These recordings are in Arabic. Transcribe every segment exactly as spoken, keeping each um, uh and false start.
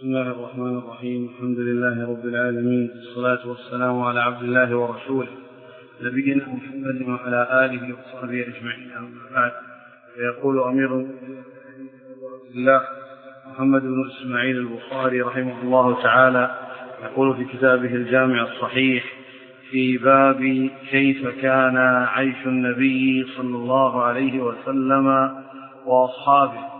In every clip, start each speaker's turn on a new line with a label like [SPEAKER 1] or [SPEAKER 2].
[SPEAKER 1] بسم الله الرحمن الرحيم. الحمد لله رب العالمين، والصلاة والسلام على عبد الله ورسوله نبينا محمد وعلى آله وصحبه أجمعين، أما بعد. فيقول أمير الله محمد بن إسماعيل البخاري رحمه الله تعالى، يقول في كتابه الجامع الصحيح في باب كيف كان عيش النبي صلى الله عليه وسلم وأصحابه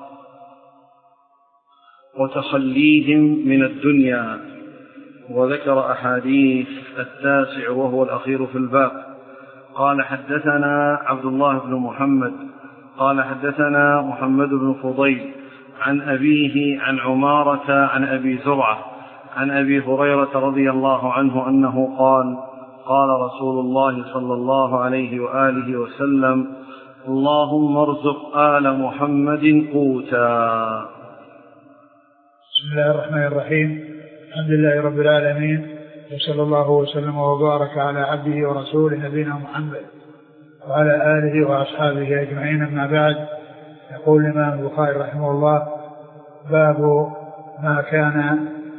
[SPEAKER 1] وتخليهم من الدنيا، وذكر أحاديث التاسع وهو الأخير في الباب. قال حدثنا عبد الله بن محمد قال حدثنا محمد بن فضيل عن أبيه عن عمارة عن أبي زرعة عن أبي هريرة رضي الله عنه أنه قال قال رسول الله صلى الله عليه وآله وسلم: اللهم ارزق آل محمد قوتا.
[SPEAKER 2] بسم الله الرحمن الرحيم. الحمد لله رب العالمين، وصلى الله وسلم وبارك على عبده ورسوله نبينا محمد وعلى آله وأصحابه أجمعين، أما بعد. يقول الإمام البخاري رحمه الله: باب ما كان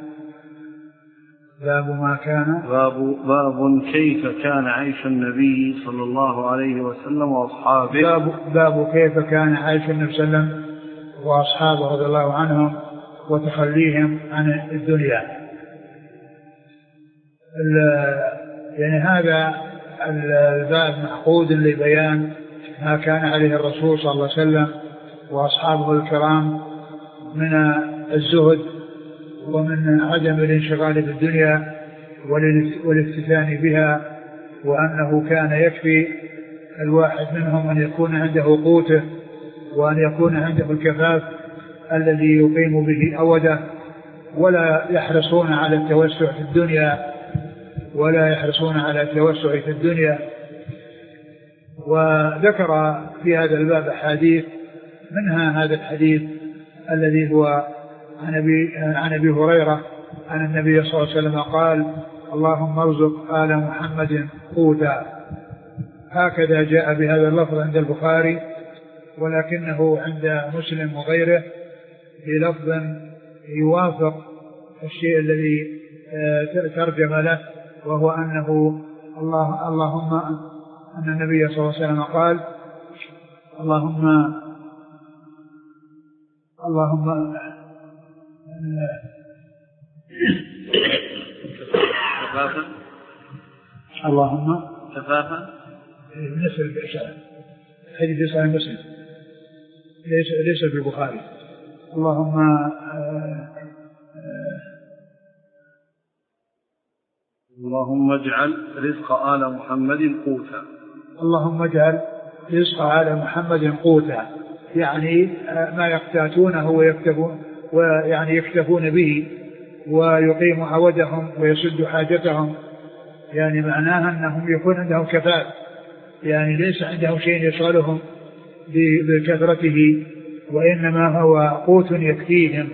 [SPEAKER 2] باب ما كان
[SPEAKER 1] باب, باب كيف كان عيش النبي صلى الله عليه وسلم وأصحابه
[SPEAKER 2] باب, باب كيف كان عيش النبي صلى الله عليه وسلم وأصحابه رضي الله عنهم وتخليهم عن الدنيا. يعني هذا الباب معقود لبيان ما كان عليه الرسول صلى الله عليه وسلم وأصحابه الكرام من الزهد ومن عدم الانشغال بالدنيا والافتتان بها، وأنه كان يكفي الواحد منهم أن يكون عنده قوته وأن يكون عنده الكفاف الذي يقيم به أوده، ولا يحرصون على التوسع في الدنيا ولا يحرصون على التوسع في الدنيا. وذكر في هذا الباب حديث، منها هذا الحديث الذي هو عن أبي, عن أبي هريرة أن النبي صلى الله عليه وسلم قال: اللهم ارزق آل محمد قوتا. هكذا جاء بهذا اللفظ عند البخاري، ولكنه عند مسلم وغيره بلفظ يوافق الشيء الذي ترجم له، وهو أنه الله اللهم أن النبي صلى الله عليه وسلم قال: اللهم اللهم
[SPEAKER 1] كفافا
[SPEAKER 2] اللهم
[SPEAKER 1] كفافا
[SPEAKER 2] بالنسبة للإشارة حديث صحيح مسلم ليس ليس في البخاري. اللهم آه آه
[SPEAKER 1] اللهم اجعل رزق آل محمد قوتا.
[SPEAKER 2] اللهم اجعل رزق آل محمد قوتا، يعني ما يقتاتونه ويكتفون ويعني يكتفون به ويقيم عودهم ويسد حاجتهم، يعني معناها أنهم يكون عندهم كفاف، يعني ليس عندهم شيء يشغلهم بكثرته، وإنما هو قوت يكفيهم.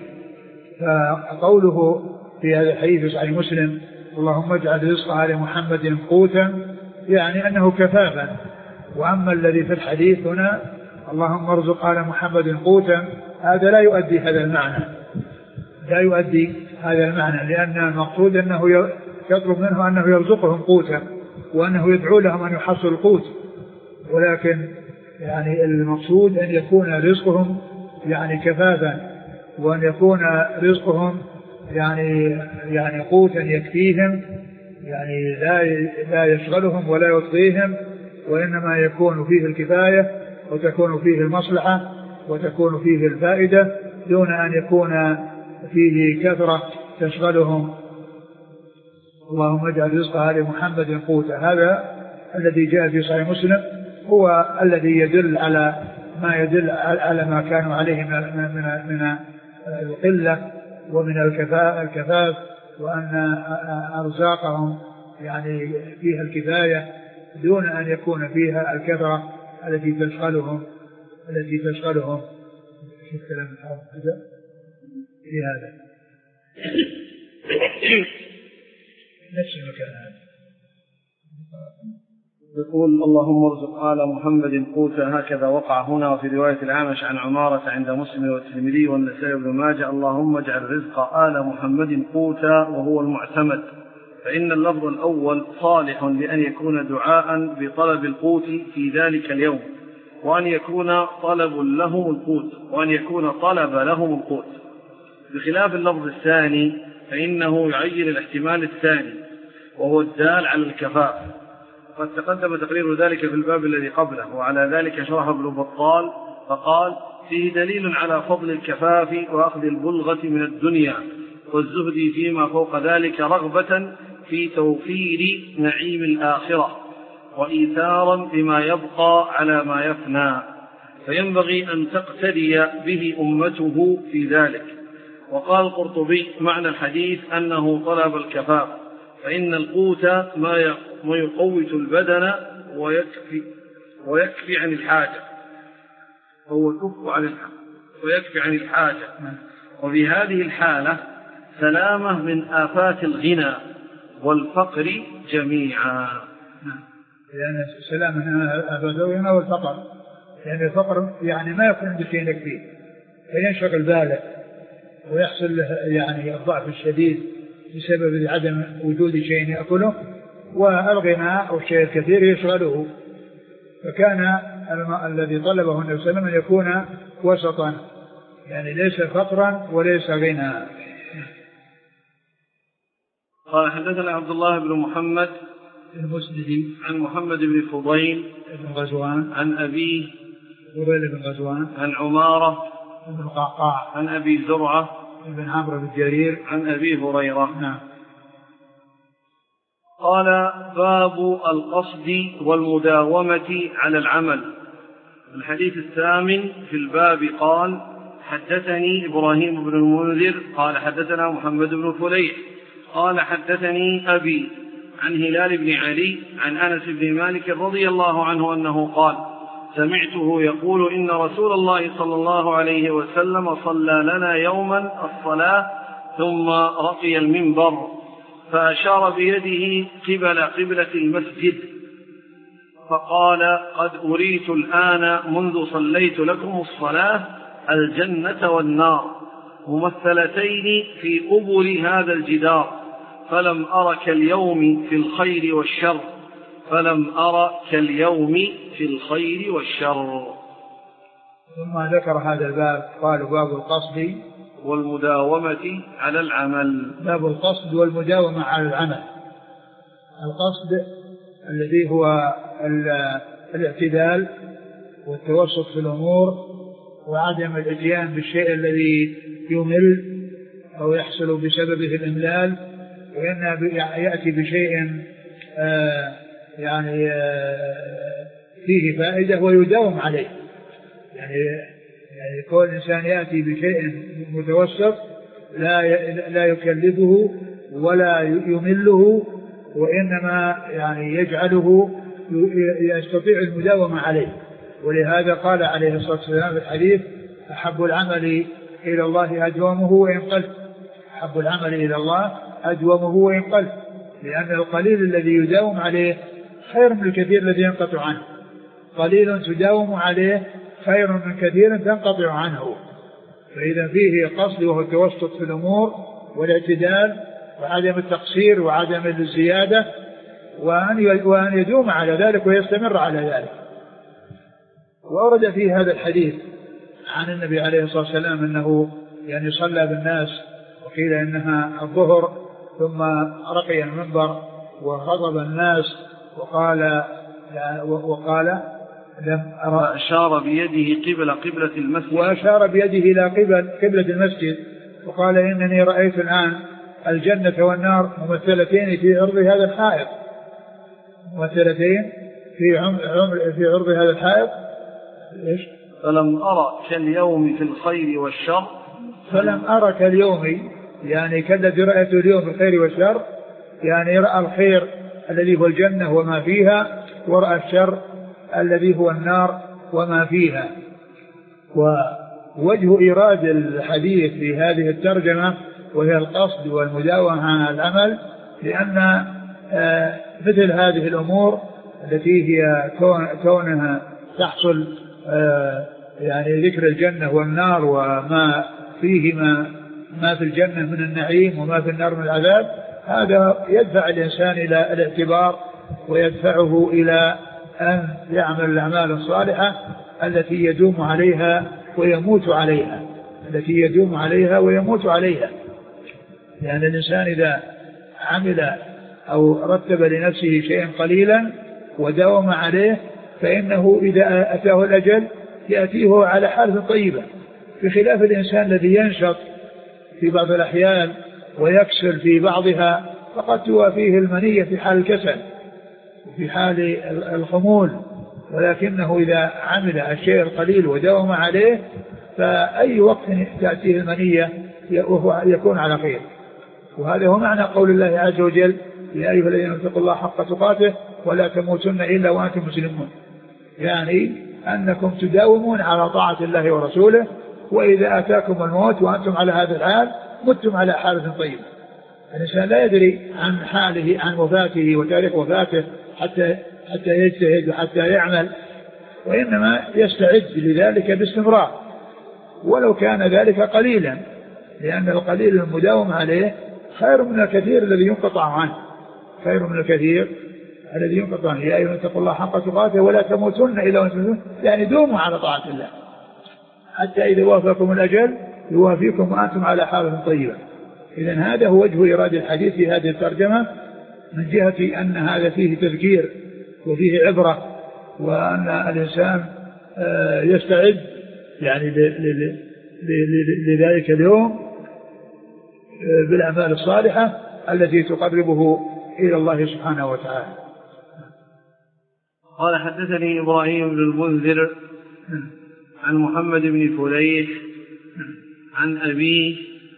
[SPEAKER 2] فقوله في هذا الحديث صحيح مسلم: اللهم اجعل رزق آل محمد قوتا، يعني أنه كفافا. وأما الذي في الحديث هنا اللهم ارزق آل محمد قوتا، هذا لا يؤدي هذا المعنى لا يؤدي هذا المعنى لأن المقصود أنه يطلب منه أنه يرزقهم قوتا وأنه يدعو لهم أن يحصلوا القوت، ولكن يعني المقصود أن يكون رزقهم يعني كفافا، وأن يكون رزقهم يعني يعني قوتا يكفيهم، يعني لا لا يشغلهم ولا يطغيهم، وإنما يكون فيه الكفاية وتكون فيه المصلحة وتكون فيه الفائدة، دون أن يكون فيه كثرة تشغلهم. اللهم اجعل رزق آل محمد قوتا، هذا الذي جاء في صحيح مسلم هو الذي يدل على ما يدل على ما كانوا عليه من من من القلة ومن الكفاف، وأن أرزاقهم يعني فيها الكفاية دون أن يكون فيها الكثرة التي تشغلهم التي تشغلهم في الكلام الحافظ في هذا نفس المكان هذا
[SPEAKER 1] يقول اللهم ارزق آل محمد قوتا، هكذا وقع هنا وفي رواية الأعمش عن عمارة عند مسلم والترمذي والنسائي وابن ماجه: اللهم اجعل رزق آل محمد قوتا، وهو المعتمد، فإن اللفظ الأول صالح لأن يكون دعاء بطلب القوت في ذلك اليوم، وأن يكون طلب لهم القوت وأن يكون طلب لهم القوت، بخلاف اللفظ الثاني فإنه يعين الاحتمال الثاني وهو الدال على الكفاف. قد تقدم تقرير ذلك في الباب الذي قبله، وعلى ذلك شرح ابن بطال فقال: فيه دليل على فضل الكفاف وأخذ البلغة من الدنيا والزهد فيما فوق ذلك، رغبة في توفير نعيم الآخرة وإيثارا بما يبقى على ما يفنى، فينبغي أن تقتدي به أمته في ذلك. وقال القرطبي: معنى الحديث أنه طلب الكفاف، فإن القوت ما يقوت البدن ويكفي, ويكفي عن الحاجة هو يكف عن الحاجة ويكفي عن الحاجة وفي هذه الحالة سلامة من آفات الغنى والفقر جميعا.
[SPEAKER 2] لأن سلامة من آفات الغنى والفقر، يعني الفقر يعني ما يكون عنده شيء يكفيه فينشغل باله ويحصل يعني الضعف الشديد بسبب عدم وجود شيء يأكله، والغنى أو الشيء الكثير يشغله. فكان الذي طلبه النبي صلى الله عليه وسلم أن يكون وسطا، يعني ليس فقرا وليس غنى.
[SPEAKER 1] قال: حدثنا عبد الله بن محمد
[SPEAKER 2] المسندي
[SPEAKER 1] عن محمد بن فضيل
[SPEAKER 2] بن غزوان
[SPEAKER 1] عن أبيه
[SPEAKER 2] فضيل بن غزوان
[SPEAKER 1] عن عمارة
[SPEAKER 2] بن القعقاع
[SPEAKER 1] عن أبي زرعة
[SPEAKER 2] بن عمرو بن جرير
[SPEAKER 1] عن أبي هريرة.
[SPEAKER 2] نعم.
[SPEAKER 1] قال: باب القصد والمداومة على العمل. الحديث الثامن في الباب قال: حدثني إبراهيم بن المنذر قال حدثنا محمد بن فليح قال حدثني أبي عن هلال بن علي عن أنس بن مالك رضي الله عنه أنه قال: سمعته يقول: إن رسول الله صلى الله عليه وسلم صلى لنا يوما الصلاة ثم رقي المنبر فأشار بيده قبل قبلة المسجد فقال: قد أريت الآن منذ صليت لكم الصلاة الجنة والنار ممثلتين في قبل هذا الجدار، فلم أر كاليوم في الخير والشر فلم أر كاليوم في الخير والشر.
[SPEAKER 2] ثم ذكر هذا الباب قال: باب القصد
[SPEAKER 1] والمداومة على العمل.
[SPEAKER 2] باب القصد والمداومة على العمل. القصد الذي هو الاعتدال والتوسط في الأمور وعدم الاتيان بالشيء الذي يمل أو يحصل بسببه الإملال، وإنه يأتي بشيء آه يعني آه فيه فائدة ويداوم عليه. يعني يعني كل إنسان يأتي بشيء متوسط لا لا يكلفه ولا يمله، وإنما يعني يجعله يستطيع المداومة عليه. ولهذا قال عليه الصلاة والسلام في الحديث: أحب العمل إلى الله أدومه وإن قل. أحب العمل إلى الله أدومه وإن قل، لأن القليل الذي يداوم عليه خير من الكثير الذي ينقطع عنه. قليل تداوم عليه خير من كثير تنقطع عنه. فإذا فيه قصد وهو التوسط في الأمور والاعتدال وعدم التقصير وعدم الزيادة، وأن يدوم على ذلك ويستمر على ذلك. وأورد في هذا الحديث عن النبي عليه الصلاة والسلام أنه يعني صلى بالناس، وقيل إنها الظهر، ثم رقي المنبر وخطب الناس وقال وقال لم أرى،
[SPEAKER 1] أشار بيده قبل قبلة المسجد
[SPEAKER 2] وأشار بيده إلى قبل قبلة المسجد وقال: إنني رأيت الآن الجنة والنار ممثلتين في عرض هذا الحائط، ممثلتين في عمر في عرض هذا الحائط. إيش؟
[SPEAKER 1] فلم أرى كاليوم في الخير والشر.
[SPEAKER 2] فلم أرى كاليوم يعني كالذي رأيته اليوم في الخير والشر، يعني رأى الخير الذي هو الجنة وما فيها، ورأى الشر الذي هو النار وما فيها. ووجه إيراد الحديث في هذه الترجمة وهي القصد والمداومة على العمل، لأن مثل هذه الأمور التي هي كونها تحصل يعني ذكر الجنة والنار وما فيهما، ما في الجنة من النعيم وما في النار من العذاب، هذا يدفع الإنسان إلى الاعتبار ويدفعه إلى أن يعمل الأعمال الصالحة التي يدوم عليها ويموت عليها التي يدوم عليها ويموت عليها. لأن الإنسان إذا عمل أو رتب لنفسه شيئا قليلا وداوم عليه فإنه إذا أتاه الأجل يأتيه على حالة طيبة، بخلاف الإنسان الذي ينشط في بعض الأحيان ويكسل في بعضها فقد توافيه المنية في حال الكسل وفي حال الخمول، ولكنه إذا عمل الشيء القليل وداوم عليه فأي وقت تأتيه المنية وهو يكون على خير. وهذا هو معنى قول الله عز وجل: يا أيها الذين اتقوا الله حق تقاته ولا تموتن إلا وأنتم مسلمون، يعني أنكم تداومون على طاعة الله ورسوله، وإذا أتاكم الموت وأنتم على هذا الحال متم على حالة طيبة. الإنسان لا يدري عن حاله عن وفاته وتاريخ وفاته حتى حتى يجتهد وحتى يعمل، وإنما يستعد لذلك باستمرار ولو كان ذلك قليلا، لأن القليل المداوم عليه خير من الكثير الذي ينقطع عنه خير من الكثير الذي ينقطع عنه. يا أيها اتقوا الله حق تقاته ولا تموتن إلا وأنتم مسلمون، يعني دوموا على طاعة الله حتى إذا وافقكم الأجل يوافيكم وأنتم على حالة طيبة. إذن هذا هو وجه إيراد الحديث في هذه الترجمة، من جهة أن هذا فيه تذكير وفيه عبرة، وأن الإنسان يستعد يعني لذلك اليوم بالأعمال الصالحة التي تقربه إلى الله سبحانه وتعالى.
[SPEAKER 1] قال: حدثني إبراهيم بن المنذر عن محمد بن فليح عن أبيه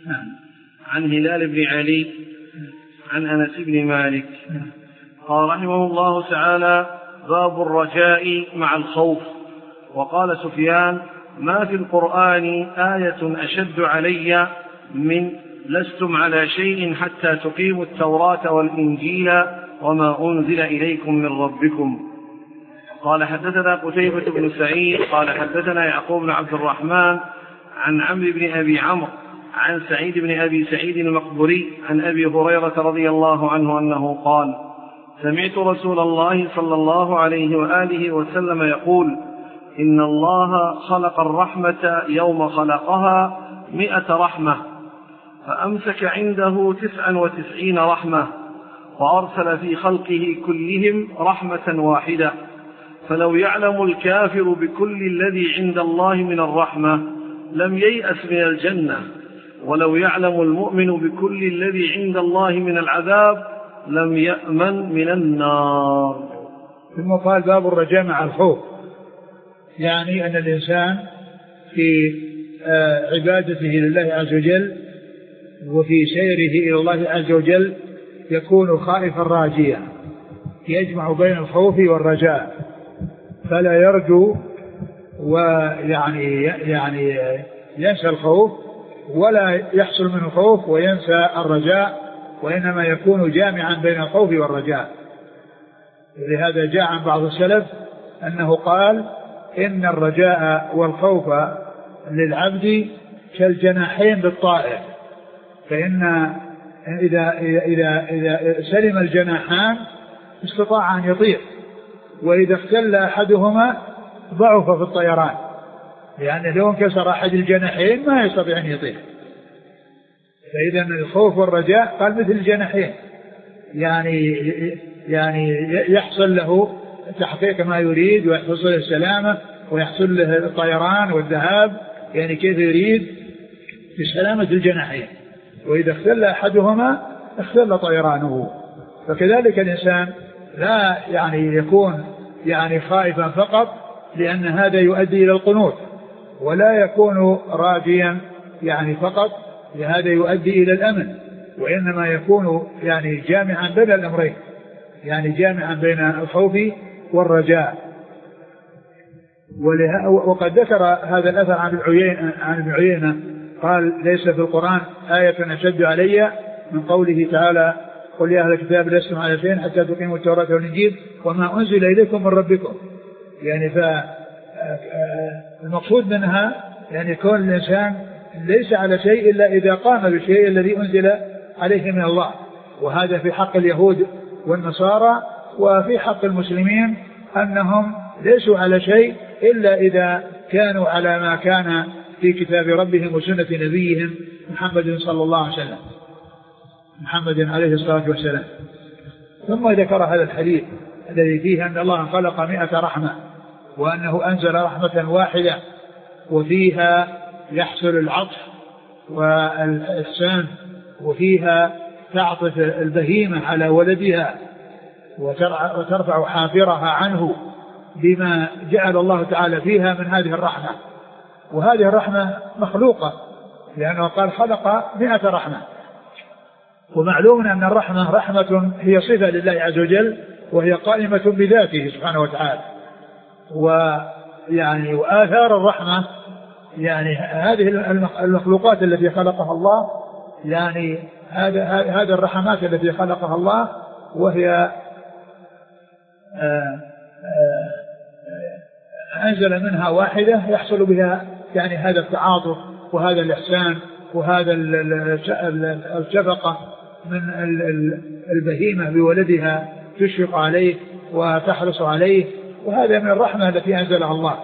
[SPEAKER 1] عن هلال بن علي عن أنس بن مالك قال رحمه الله تعالى: باب الرجاء مع الخوف. وقال سفيان: ما في القرآن آية أشد علي من لستم على شيء حتى تقيموا التوراة والإنجيل وما أنزل إليكم من ربكم. قال: حدثنا قتيبة بن سعيد قال حدثنا يعقوب بن عبد الرحمن عن عمرو بن أبي عمرو عن سعيد بن أبي سعيد المقبري عن أبي هريرة رضي الله عنه أنه قال: سمعت رسول الله صلى الله عليه وآله وسلم يقول: إن الله خلق الرحمة يوم خلقها مئة رحمة، فأمسك عنده تسعا وتسعين رحمة، وأرسل في خلقه كلهم رحمة واحدة، فلو يعلم الكافر بكل الذي عند الله من الرحمة لم ييأس من الجنة، ولو يعلم المؤمن بكل الذي عند الله من العذاب لم يأمن من النار.
[SPEAKER 2] ثم قال: باب الرجاء مع الخوف، يعني أن الإنسان في عبادته لله عز وجل وفي سيره إلى الله عز وجل يكون خائفا راجيا، يجمع بين الخوف والرجاء، فلا يرجو ويعني يعني ينسى الخوف ولا يحصل من الخوف وينسى الرجاء، وإنما يكون جامعا بين الخوف والرجاء. لهذا جاء عن بعض السلف أنه قال: إن الرجاء والخوف للعبد كالجناحين بالطائر، فإن إذا, إذا, إذا سلم الجناحان استطاع أن يطير، وإذا اختل أحدهما ضعف في الطيران، لأن لو انكسر أحد الجناحين ما يستطيع أن يطير. فإذا الخوف والرجاء قال مثل الجناحين، يعني يعني يحصل له تحقيق ما يريد ويحصل له السلامة ويحصل له الطيران والذهاب، يعني كيف يريد بسلامة الجناحين، وإذا اختل أحدهما اختل طيرانه. فكذلك الإنسان لا يعني يكون يعني خائفا فقط، لأن هذا يؤدي إلى القنوط، ولا يكون راجيا يعني فقط، لهذا يؤدي إلى الأمن، وإنما يكون يعني جامعا بين الأمرين، يعني جامعا بين الخوف والرجاء. وقد ذكر هذا الأثر عن ابن عيينة قال: ليس في القرآن آية أشد علي من قوله تعالى: قل يا أهل الكتاب لستم على شيء حتى تقيموا التوراة والإنجيل وما أنزل إليكم من ربكم. يعني فالمقصود منها يعني كون الإنسان ليس على شيء إلا إذا قام بالشيء الذي أنزل عليه من الله، وهذا في حق اليهود والنصارى، وفي حق المسلمين أنهم ليسوا على شيء إلا إذا كانوا على ما كان في كتاب ربهم وسنة نبيهم محمد صلى الله عليه وسلم محمد عليه الصلاة والسلام. ثم ذكر هذا الحديث الذي فيه أن الله خلق مئة رحمة وأنه أنزل رحمة واحدة وفيها يحصل العطف والإحسان، وفيها تعطف البهيمة على ولدها وترفع حافرها عنه بما جعل الله تعالى فيها من هذه الرحمة. وهذه الرحمة مخلوقة لأنه قال خلق مئة رحمة، ومعلوم أن الرحمة رحمة هي صفة لله عز وجل وهي قائمة بذاته سبحانه وتعالى. ويعني وآثار الرحمة يعني هذه المخلوقات التي خلقها الله، يعني هذا هذا الرحمات التي خلقها الله، وهي أنزل منها واحدة يحصل بها يعني هذا التعاطف وهذا الإحسان وهذا الشفقة من البهيمة بولدها، تشفق عليه وتحرص عليه، وهذا من الرحمة التي أنزلها الله.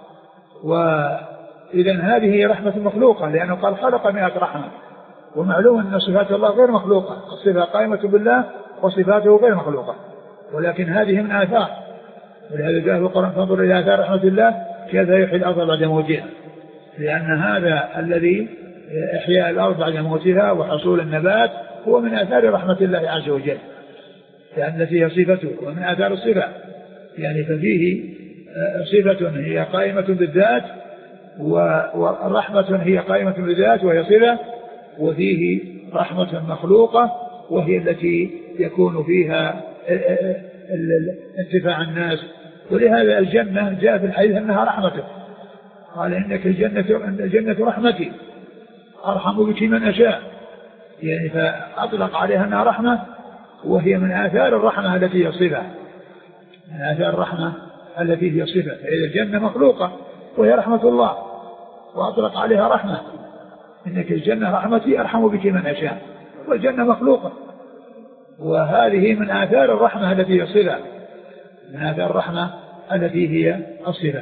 [SPEAKER 2] وإذن هذه رحمة مخلوقة لأنه قال خلق مئة رحمة، ومعلوم أن صفات الله غير مخلوقة، الصفة قائمة بالله وصفاته غير مخلوقة، ولكن هذه من آثار. ولهذا جاء في القرآن فانظر إلى آثار رحمة الله كيف يحيي الأرض بعد موتها، لأن هذا الذي إحياء الأرض بعد موتها وحصول النبات هو من آثار رحمة الله عز وجل، لأن فيها صفته ومن آثار الصفة، يعني ففيه صفة هي قائمة بالذات ورحمة هي قائمة بالذات وهي صفة، وفيه رحمة مخلوقة وهي التي يكون فيها انتفاع الناس. ولهذا الجنة جاء في الحديث أنها رحمته، قال إنك الجنة, الجنة رحمتي أرحم بك من أشاء، يعني فأطلق عليها أنها رحمة وهي من آثار الرحمة التي هي صفة، من آثار الرحمة التي هي صفة. فإذا الجنة مخلوقة وهي رحمة الله وأطلق عليها رحمة، إنك الجنة رحمتي أرحم بك من أشاء، والجنة مخلوقة، وهذه من آثار الرحمة التي هي صفة، من آثار الرحمة التي هي الصفة.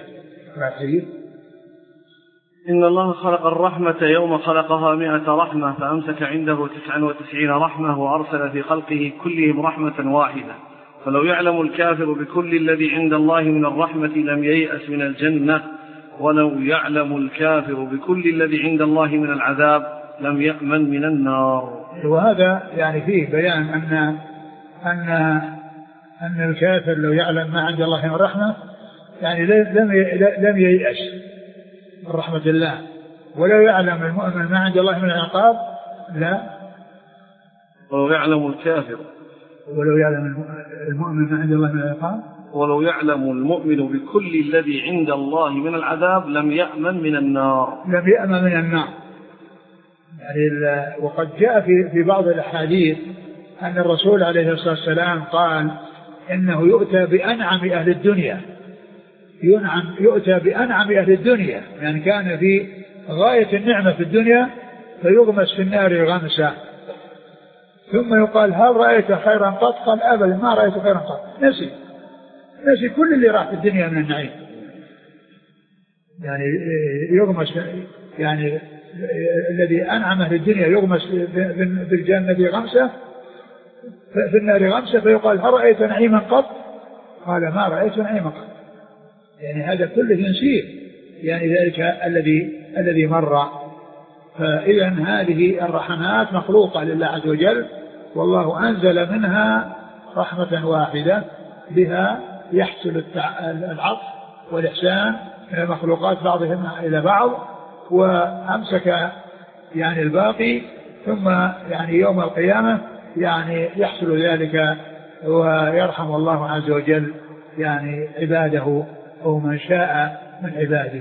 [SPEAKER 1] إن الله خلق الرحمة يوم خلقها مئة رحمة فأمسك عنده تسعا وتسعين رحمة وأرسل في خلقه كلهم رحمة واحدة، فلو يعلم الكافر بكل الذي عند الله من الرحمة لم ييأس من الجنة، ولو يعلم الكافر بكل الذي عند الله من العذاب لم يأمن من النار.
[SPEAKER 2] وهذا يعني فيه بيان أن أن أن الكافر لو يعلم ما عند الله من الرحمة يعني لم لم ييأس من رحمة الله، ولو يعلم المؤمن ما عند الله من العقاب لا.
[SPEAKER 1] ولو يعلم الكافر
[SPEAKER 2] ولو يعلم المؤمن ما عند الله من العقاب
[SPEAKER 1] ولو يعلم المؤمن بكل الذي عند الله من العذاب لم يأمن من النار
[SPEAKER 2] لم يأمن من النار. يعني وقد جاء في في بعض الأحاديث أن الرسول عليه الصلاة والسلام قال إنه يؤتى بأنعم أهل الدنيا، ينعم يؤتى بأنعم أهل الدنيا، يعني كان في غاية النعمة في الدنيا فيغمس في النار غمسة، ثم يقال هل رأيت خيرا قط؟ قال أبدا ما رأيت خيرا قط، نسي نسي كل اللي راح في الدنيا من النعيم. يعني يغمس يعني الذي أنعم أهل الدنيا يغمس بالجنة غمسة في النار غمسة، فيقال هل رأيت نعيما قط؟ قال ما رأيت نعيما قط، يعني هذا كله ينسيه، يعني ذلك الذي الذي مر. فإذا هذه الرحمات مخلوقة لله عز وجل، والله أنزل منها رحمة واحدة بها يحصل العطف والإحسان من المخلوقات بعضهم إلى بعض، وأمسك يعني الباقي، ثم يعني يوم القيامة يعني يحصل ذلك ويرحم الله عز وجل يعني عباده أو من شاء من عباده.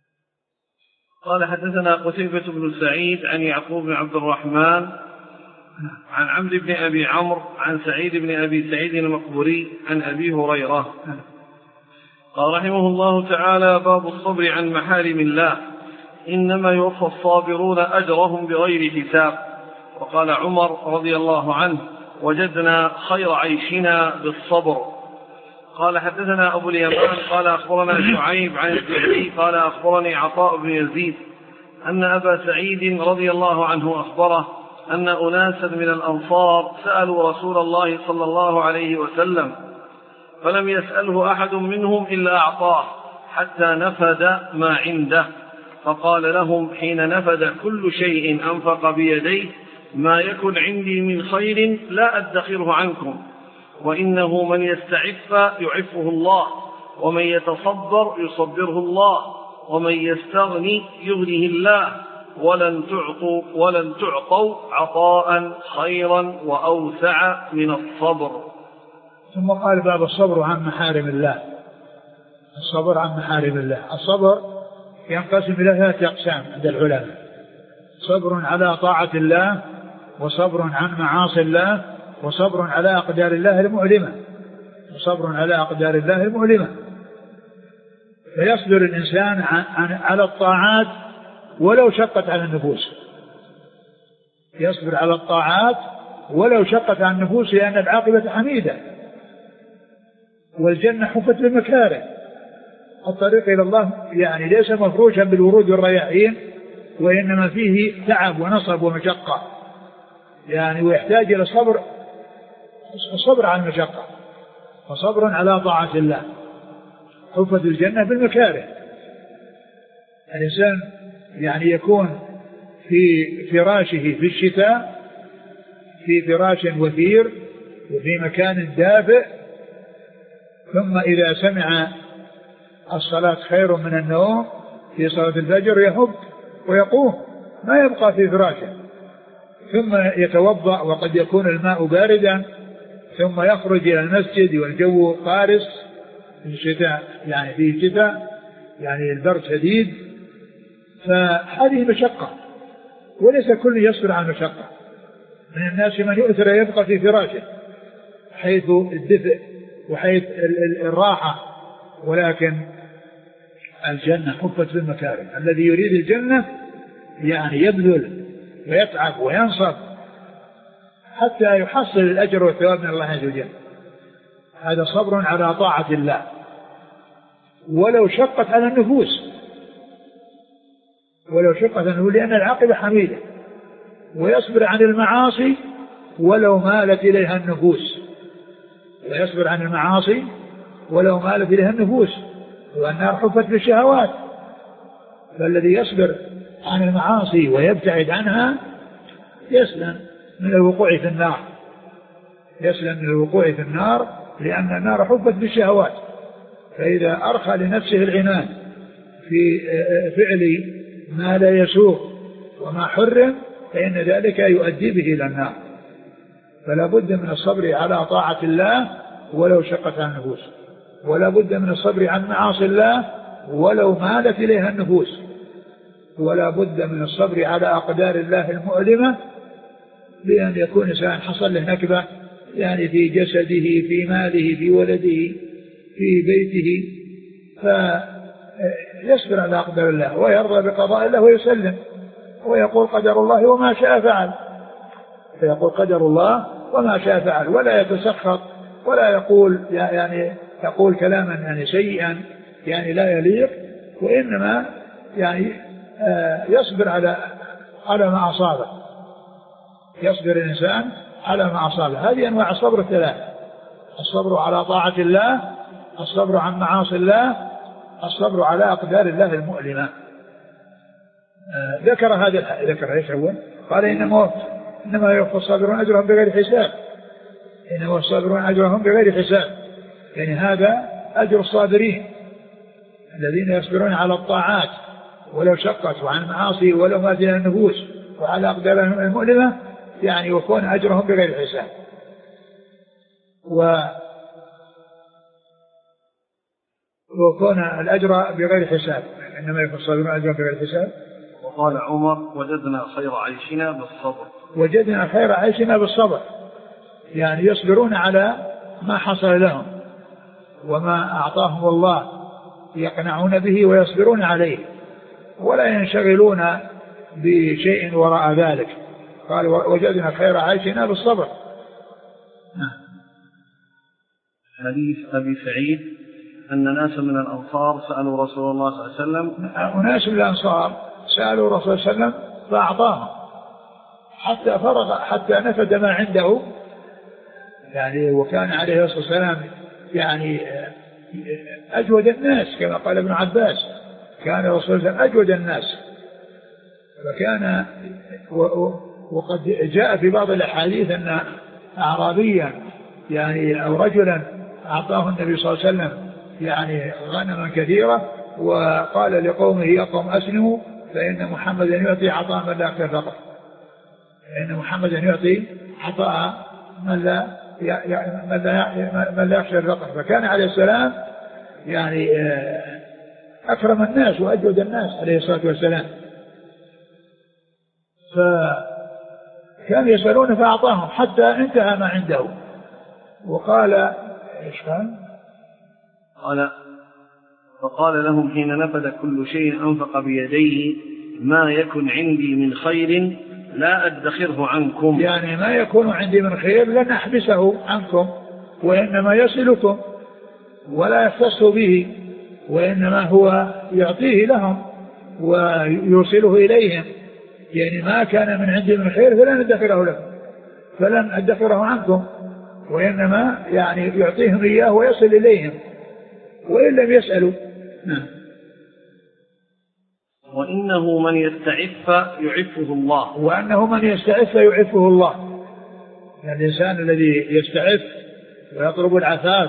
[SPEAKER 1] قال حدثنا قتيبة بن سعيد عن يعقوب بن عبد الرحمن عن عمرو بن أبي عمرو عن سعيد بن أبي سعيد المقبوري عن أبي هريرة قال رحمه الله تعالى: باب الصبر عن محارم الله، إنما يوفى الصابرون أجرهم بغير حساب. وقال عمر رضي الله عنه: وجدنا خير عيشنا بالصبر. قال حدثنا أبو اليمان قال أخبرنا شعيب عن الزهري قال أخبرني عطاء بن يزيد أن أبا سعيد رضي الله عنه أخبره أن أناسا من الأنصار سألوا رسول الله صلى الله عليه وسلم فلم يسأله أحد منهم إلا أعطاه حتى نفد ما عنده، فقال لهم: حين نفد كل شيء أنفق بيديه ما يكن عندي من خير لا أدخره عنكم، وإنه من يستعف يعفه الله، ومن يتصبر يصبره الله، ومن يستغني يغنيه الله، ولن تعطوا ولن تعطوا عطاء خيرا وأوسع من الصبر.
[SPEAKER 2] ثم قال: باب الصبر عن محارم الله. الصبر عن محارم الله. الصبر ينقسم إلى ثلاثة أقسام عند العلماء: صبر على طاعة الله، وصبر عن معاصي الله، وصبر على أقدار الله المؤلمة وصبر على أقدار الله المؤلمة. فيصبر الإنسان عن عن على الطاعات ولو شقت على النفوس، يصبر على الطاعات ولو شقت على النفوس، لأن العاقبة حميدة، والجنة حفت بالمكاره. الطريق إلى الله يعني ليس مفروشا بالورود والرياحين، وإنما فيه تعب ونصب ومشقة، يعني ويحتاج إلى صبر الصبر على المشقة، وصبر على طاعة الله. حفت الجنة بالمكاره. الإنسان يعني يكون في فراشه في الشتاء، في فراش وثير وفي مكان دافئ، ثم إذا سمع الصلاة خير من النوم في صلاة الفجر يهب ويقوم، ما يبقى في فراشه، ثم يتوضأ وقد يكون الماء باردا، ثم يخرج إلى المسجد والجو قارس في الشتاء، يعني في الشتاء يعني البرد شديد. فهذه مشقة، وليس كل يصبر عن مشقة. من الناس من يؤثر يبقى في فراشه حيث الدفء وحيث الراحة، ولكن الجنة حفت بالمكارم. الذي يريد الجنة يعني يبذل ويتعب وينصب حتى يحصل الأجر والثواب من الله عز وجل. هذا صبر على طاعة الله ولو شقت على النفوس، ولو شقت على النفوس، لأن العاقبة حميدة. ويصبر عن المعاصي ولو مالت إليها النفوس، ويصبر عن المعاصي ولو مالت إليها النفوس، والنار حفت بالشهوات. فالذي يصبر عن المعاصي ويبتعد عنها يسلم من الوقوع في النار، يسلم من الوقوع في النار، لأن النار حفت بالشهوات. فإذا أرخى لنفسه العنان في فعل ما لا يسوق وما حرم، فإن ذلك يؤدي به إلى النار. فلا بد من الصبر على طاعة الله ولو شقت عن النفوس، ولا بد من الصبر عن معاصي الله ولو مالت إليها النفوس، ولا بد من الصبر على أقدار الله المؤلمة، بأن يكون إنسان حصل له نكبة يعني في جسده، في ماله، في ولده، في بيته، فيصبر على أقدار الله ويرضى بقضاء الله ويسلم ويقول قدر الله وما شاء فعل، فيقول قدر الله وما شاء فعل، ولا يتسخط ولا يقول يعني يقول كلاما يعني سيئا يعني لا يليق، وإنما يعني يصبر على على ما أصابه، يصبر الإنسان على ما أصابه. هذه أنواع الصبر الثلاثة: الصبر على طاعة الله، الصبر عن معاصي الله، الصبر على أقدار الله المؤلمة. ذكر هذا ذكر ايش أول؟ قال إنما إنما يوفى الصابرون أجرهم بغير حساب، إنما الصابرون أجرهم بغير حساب، يعني هذا أجر الصابرين الذين يصبرون على الطاعات ولو شقت، وعن المعاصي ولو مات إلى النفوس، وعلى أقدارهم المؤلمة، يعني يكون أجرهم بغير حساب. و وكون الأجر بغير حساب، إنما يوفى الصابرون أجرهم بغير حساب.
[SPEAKER 1] وقال عمر: وجدنا خير عيشنا بالصبر.
[SPEAKER 2] وجدنا خير عيشنا بالصبر، يعني يصبرون على ما حصل لهم وما أعطاهم الله يقنعون به ويصبرون عليه ولا ينشغلون بشيء وراء ذلك. قال وجدنا خير عيشنا بالصبر.
[SPEAKER 1] حديث أبي سعيد أن ناس من الأنصار سألوا رسول الله صلى الله عليه وسلم،
[SPEAKER 2] وناس من الأنصار سألوا رسول الله صلى الله عليه وسلم فأعطاهم حتى فرغ حتى نفد ما عنده، يعني وكان عليه الصلاة والسلام يعني أجود الناس كما قال ابن عباس، كان رسول الله أجود الناس، فكان وقد جاء في بعض الأحاديث أن أعرابيا يعني أو رجلا أعطاه النبي صلى الله عليه وسلم يعني غنما كثيرة وقال لقومه يا قوم أسلموا فإن محمدا يعطي عطاء من لا يخشى الفقر، فإن محمدا يعطي عطاء من لا من لا من لا يخشى الفقر. فكان عليه السلام يعني أكرم الناس وأجود الناس عليه الصلاة والسلام، فكان يسألون فأعطاهم حتى انتهى ما عنده. وقال إيش قال؟
[SPEAKER 1] قال فقال لهم حين نفد كل شيء أنفق بيديه ما يكن عندي من خير لا أدخره عنكم،
[SPEAKER 2] يعني ما يكون عندي من خير لن أحبسه عنكم وإنما يصلكم ولا يختص به، وإنما هو يعطيه لهم ويوصله إليهم، يعني ما كان من عندي من خير فلن أدخره لكم فلن أدخره عنكم، وإنما يعني يعطيهم إياه ويصل إليهم وإن لم يسألوا. نعم.
[SPEAKER 1] وإنه من يستعف يعفه الله،
[SPEAKER 2] وأنه من يستعف يعفه الله، يعني الإنسان الذي يستعف ويطلب العفاف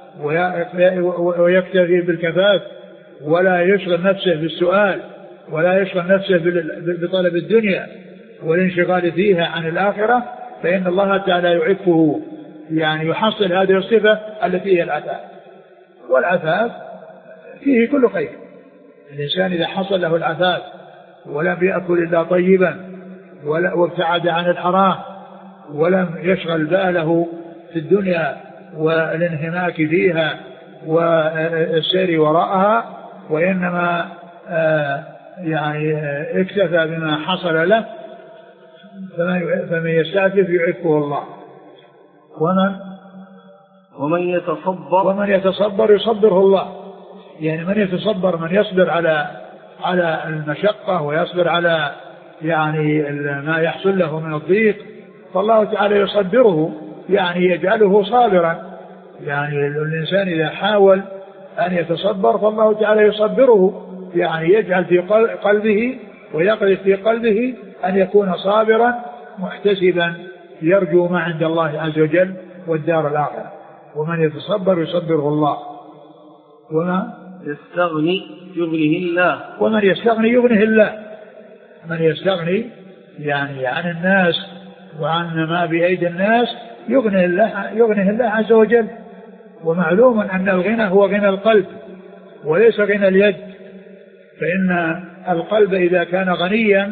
[SPEAKER 2] ويكتفي بالكفاف ولا يشغل نفسه بالسؤال ولا يشغل نفسه بطلب الدنيا والانشغال فيها عن الآخرة، فإن الله تعالى يعفه، يعني يحصل هذه الصفة التي هي العفاف. والعفاف فيه كل خير، الإنسان إذا حصل له العفاف ولم يأكل إلا طيبا وابتعد عن الحرام ولم يشغل باله في الدنيا والانهماك فيها والسير وراءها، وإنما يعني اكتفى بما حصل له، فمن يستعفف يعفه الله. ومن
[SPEAKER 1] ومن يتصبر
[SPEAKER 2] ومن يتصبر يصبره الله، يعني من يتصبر من يصبر على على المشقة ويصبر على يعني ما يحصل له من الضيق، فالله تعالى يصبره، يعني يجعله صابرا. يعني الإنسان إذا حاول أن يتصبر فالله تعالى يصبره، يعني يجعل في قلبه ويقذف في قلبه أن يكون صابرا محتسبا يرجو ما عند الله عز وجل والدار الآخرة. ومن يتصبر يصبره الله. وما
[SPEAKER 1] يستغني يغنيه الله،
[SPEAKER 2] ومن يستغني يغنيه الله. من يستغني يعني عن الناس وعن ما بأيدي الناس يغنيه الله, يغنيه الله عز وجل. ومعلوم أن الغنى هو غنى القلب وليس غنى اليد، فإن القلب إذا كان غنيا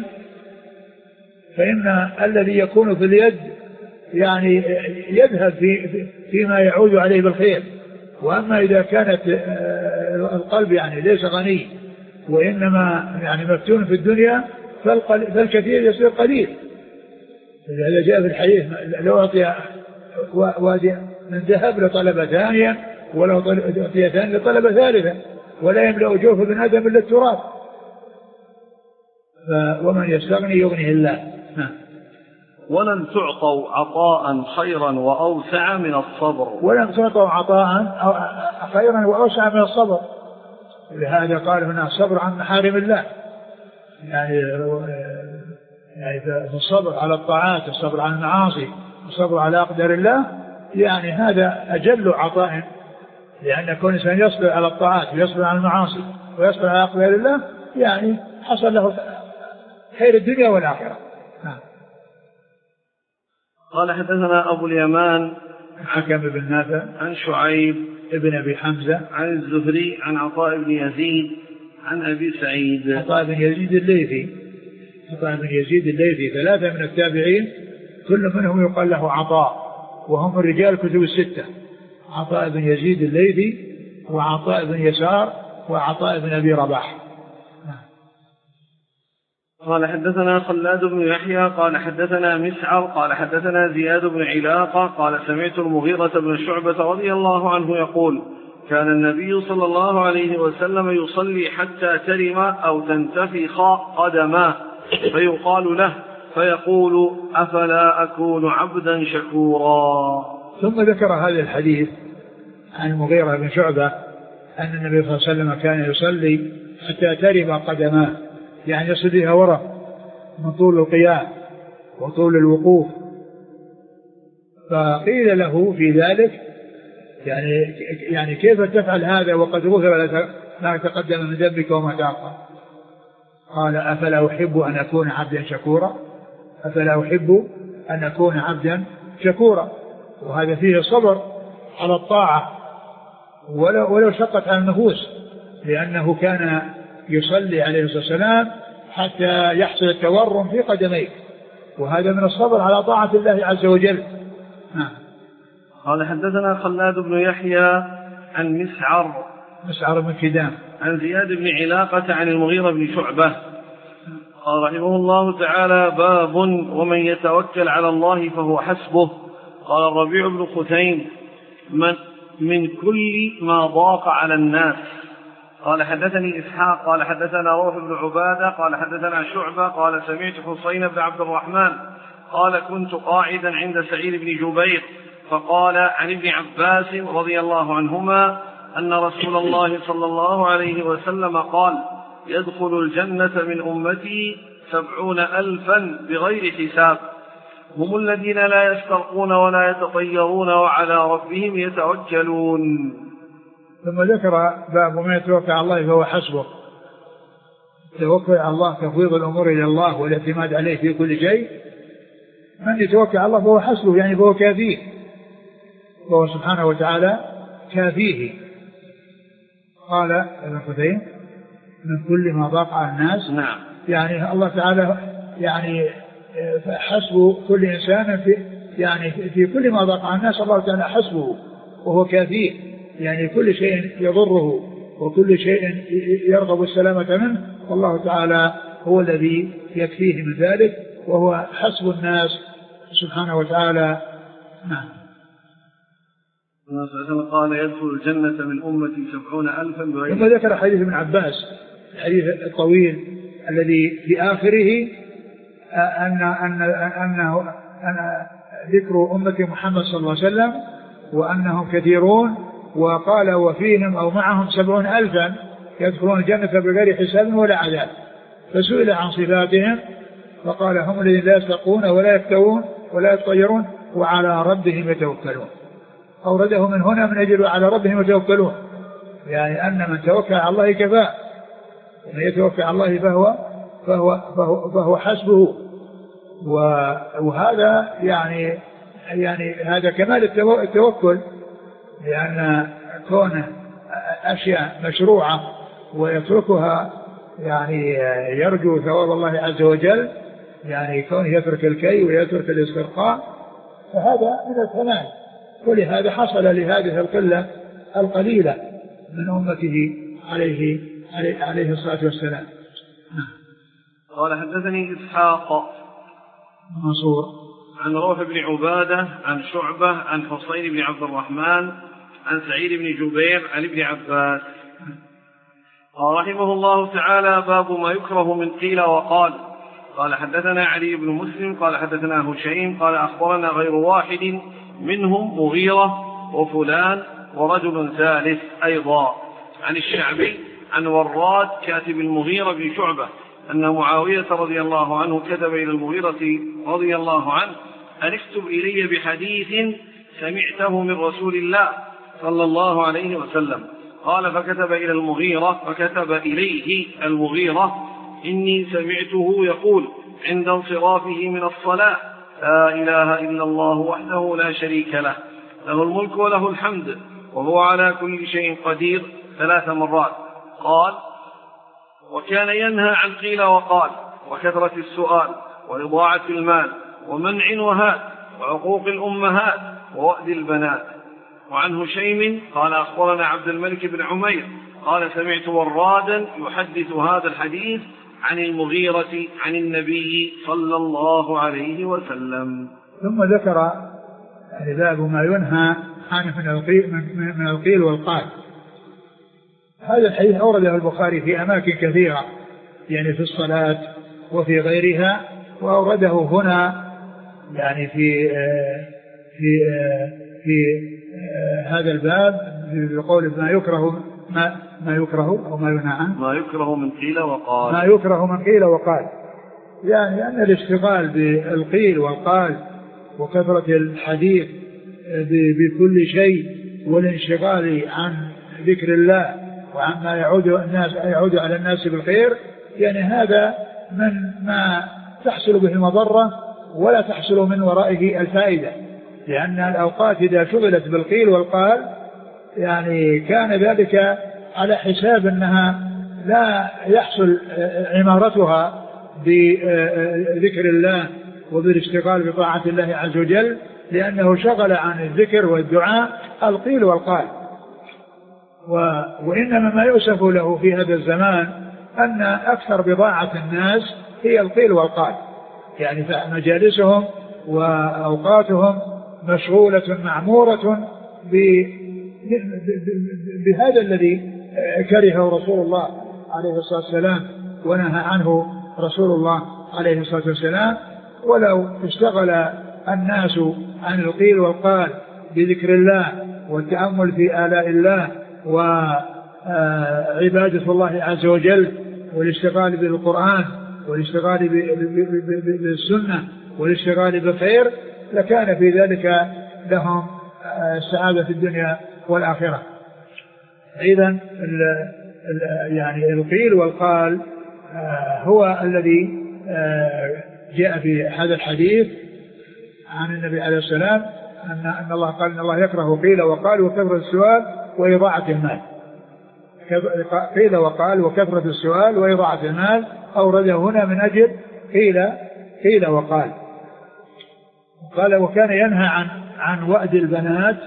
[SPEAKER 2] فإن الذي يكون في اليد يعني يذهب في فيما يعود عليه بالخير. وأما إذا كانت القلب يعني ليس غني وإنما يعني مفتون في الدنيا فالكثير يصير قليل. إذا جاء في الحديث لو أعطي وادي من ذهب لطلب ثانيا ولو أعطي ثانيا لطلب ثالثا ولا يملأ جوف ابن آدم إلا التراب. ومن يستغني يغنيه الله.
[SPEAKER 1] ولن تعطوا عطاء خيرا وأوسع من الصبر.
[SPEAKER 2] ولن تعطوا عطاء خيرا وأوسع من الصبر. لهذا قال هنا الصبر عن محارم الله، يعني يعني في الصبر على الطاعات، الصبر عن المعاصي، الصبر على أقدار الله، يعني هذا أجل عطاء، لأن كل إنسان يصبر على الطاعات ويصبر على المعاصي ويصبر على أقدار الله يعني حصل له خير الدنيا والآخرة.
[SPEAKER 1] قال حدثنا أبو اليمان
[SPEAKER 2] حكم بن نافع
[SPEAKER 1] عن شعيب
[SPEAKER 2] ابن أبي حمزة
[SPEAKER 1] عن الزهري عن عطاء بن يزيد عن أبي سعيد.
[SPEAKER 2] عطاء بن يزيد الليثي عطاء بن يزيد الليثي، ثلاثة من التابعين كل منهم يقال له عطاء، وهم الرجال كتب الستة: عطاء بن يزيد الليثي، وعطاء بن يسار، وعطاء بن أبي رباح.
[SPEAKER 1] قال حدثنا خلاد بن يحيى قال حدثنا مسعر قال حدثنا زياد بن علاقة قال سمعت المغيرة بن شعبة رضي الله عنه يقول: كان النبي صلى الله عليه وسلم يصلي حتى ترم أو تنتفخ قدماه فيقال له فيقول: أفلا أكون عبدا شكورا.
[SPEAKER 2] ثم ذكر هذا الحديث عن المغيرة بن شعبة أن النبي صلى الله عليه وسلم كان يصلي حتى ترم قدماه، يعني يصليها ورا من طول القيام وطول الوقوف. فقيل له في ذلك يعني يعني كيف تفعل هذا وقد غفر ما تقدم من ذنبك وما تأخر؟ قال: أفلا أحب أن أكون عبدا شكورا أفلا أحب أن أكون عبدا شكورا. وهذا فيه الصبر على الطاعة ولو, ولو شقت على النفوس، لأنه كان يصلي عليه الصلاة والسلام حتى يحصل التورم في قدميه، وهذا من الصبر على طاعة الله عز وجل. نعم.
[SPEAKER 1] قال حدثنا خلاد بن يحيى عن مسعر
[SPEAKER 2] مسعر بن كدام
[SPEAKER 1] عن زياد بن علاقة عن المغيرة بن شعبة قال رحمه الله تعالى: باب ومن يتوكل على الله فهو حسبه. قال الربيع بن خثيم: من, من كل ما ضاق على الناس. قال حدثني إسحاق قال حدثنا روح بن عبادة قال حدثنا شعبة قال سمعت حسين بن عبد الرحمن قال كنت قاعدا عند سعيد بن جبير فقال عن ابن عباس رضي الله عنهما أن رسول الله صلى الله عليه وسلم قال: يدخل الجنة من أمتي سبعون ألفا بغير حساب، هم الذين لا يسترقون ولا يتطيرون وعلى ربهم يتوكلون.
[SPEAKER 2] ثم ذكر باب من يتوكل على الله فهو حسبه. التوكل على الله تفويض الأمور إلى الله والاعتماد عليه في كل شيء. من يتوكل على الله فهو حسبه، يعني فهو كافيه، فهو سبحانه وتعالى كافيه. قال ابن خثيم: من كل ما ضاق على الناس.
[SPEAKER 1] نعم.
[SPEAKER 2] يعني الله تعالى يعني حسب كل إنسان في يعني في كل ما ضاق على الناس الله تعالى حسبه وهو كافيه، يعني كل شيء يضره وكل شيء يرغب السلامة منه، والله تعالى هو الذي يكفيه من ذلك، وهو حسب الناس سبحانه وتعالى. نعم.
[SPEAKER 1] قال: يدخل الجنة من أمتي سبعون ألفا بغير.
[SPEAKER 2] ثم ذكر حديث ابن عباس الحديث الطويل الذي في آخره أن أن أنه أن ذكر أمة محمد صلى الله عليه وسلم وأنهم كثيرون، وقال: وفيهم أو معهم سبعون ألفا يدخلون الجنة بغير حساب ولا عذاب. فسئل عن صفاتهم فقال: هم الذين لا يسترقون ولا يكتوون ولا يتطيرون وعلى ربهم يتوكلون. أورده من هنا من أجل على ربهم يتوكلون، يعني أن من توكل على الله كفاه، ومن يتوكل على الله فهو فهو فهو, فهو حسبه. وهذا يعني يعني هذا كمال التوكل، لأن كونه أشياء مشروعة ويتركها يعني يرجو ثواب الله عز وجل، يعني كونه يترك الكي ويترك الاسترقاء، فهذا من الكمال. ولهذا حصل لهذه القلة القليلة من أمته عليه عليه, عليه الصلاة والسلام.
[SPEAKER 1] قال حدثني إسحاق
[SPEAKER 2] منصور
[SPEAKER 1] عن روح بن عبادة عن شعبة عن حسين بن عبد الرحمن عن سعيد بن جبير عن ابن عباس قال رحمه الله تعالى: باب ما يكره من قيل وقال. قال حدثنا علي بن مسلم قال حدثنا هشيم قال أخبرنا غير واحد منهم مغيرة وفلان ورجل ثالث أيضا عن الشعبي عن وراد كاتب المغيرة بن شعبة أن معاوية رضي الله عنه كتب إلى المغيرة رضي الله عنه أن اكتب إلي بحديث سمعته من رسول الله صلى الله عليه وسلم. قال: فكتب إلى المغيرة فكتب إليه المغيرة: إني سمعته يقول عند انصرافه من الصلاة: لا إله إلا الله وحده لا شريك له، له الملك وله الحمد وهو على كل شيء قدير، ثلاث مرات. قال: وكان ينهى عن قيل وقال، وكثرة السؤال وإضاعة المال ومنع وهات وعقوق الأمهات ووأد البنات. وعن هشيم قال أخبرنا عبد الملك بن عمير قال سمعت ورادا يحدث هذا الحديث عن المغيرة عن النبي صلى الله عليه وسلم.
[SPEAKER 2] ثم ذكر باب ما ينهى عنه من القيل, من القيل والقال. هذا الحديث أورده البخاري في أماكن كثيرة يعني في الصلاة وفي غيرها، وأورده هنا يعني في في في هذا الباب بقول ما يكره ما ما يكره أو ما ينهى عنه
[SPEAKER 1] ما يكره من قيل وقال
[SPEAKER 2] ما يكره من قيل وقال، يعني أن الاشتغال بالقيل والقال وكثرة الحديث بكل شيء والانشغال عن ذكر الله وعما يعود الناس يعود على الناس بالخير، يعني هذا من ما تحصل به المضرة ولا تحصل من ورائه الفائدة، لأن الأوقات إذا شغلت بالقيل والقال يعني كان ذلك على حساب أنها لا يحصل عمارتها بذكر الله وبالاشتغال بطاعة الله عز وجل، لأنه شغل عن الذكر والدعاء القيل والقال. و... وإنما ما يؤسف له في هذا الزمان أن أكثر بضاعة الناس هي القيل والقال، يعني مجالسهم وأوقاتهم مشغولة معمورة ب... بهذا الذي كرهه رسول الله عليه الصلاة والسلام ونهى عنه رسول الله عليه الصلاة والسلام. ولو اشتغل الناس عن القيل والقال بذكر الله والتأمل في آلاء الله وعبادة الله عز وجل والاشتغال بالقرآن والاشتغال بالسنة والاشتغال بالخير لكان في ذلك لهم السعادة في الدنيا والآخرة. إذن يعني القيل والقال هو الذي جاء في هذا الحديث عن النبي عليه السلام أن أن الله قال إن الله يكره قيل وقال وكثرة السؤال وإضاعة المال. قيل وقال وكثرة السؤال وإضاعة المال أورده هنا من أجل قيل قيل وقال. قال وكان ينهى عن عن وأد البنات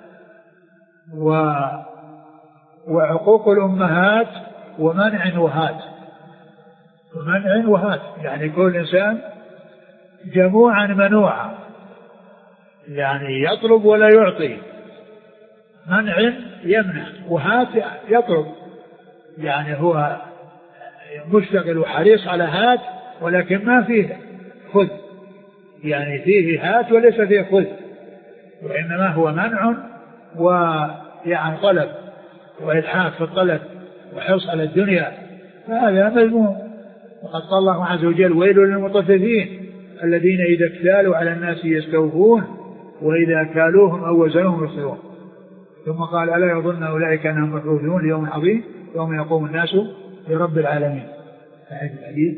[SPEAKER 2] و وعقوق الأمهات ومنع وهات. ومنع وهات يعني كل إنسان جموعا منوعا، يعني يطلب ولا يعطي. منع يمنع، وهات يطلب، يعني هو مشتغل وحريص على هات ولكن ما فيه خذ، يعني فيه هات وليس فيه خذ، وإنما هو منع ويعني طلب وإلحاح في الطلب وحرص على الدنيا، فهذا مذموم. وقد قال الله عز وجل ويل للمطففين الذين إذا اكتالوا على الناس يستوفون وإذا كالوهم أو وزنوهم يخسرون. ثم قال ألا يظن أولئك أنهم مبعوثون ليوم عظيم يوم يقوم الناس لرب العالمين. هذا الحديث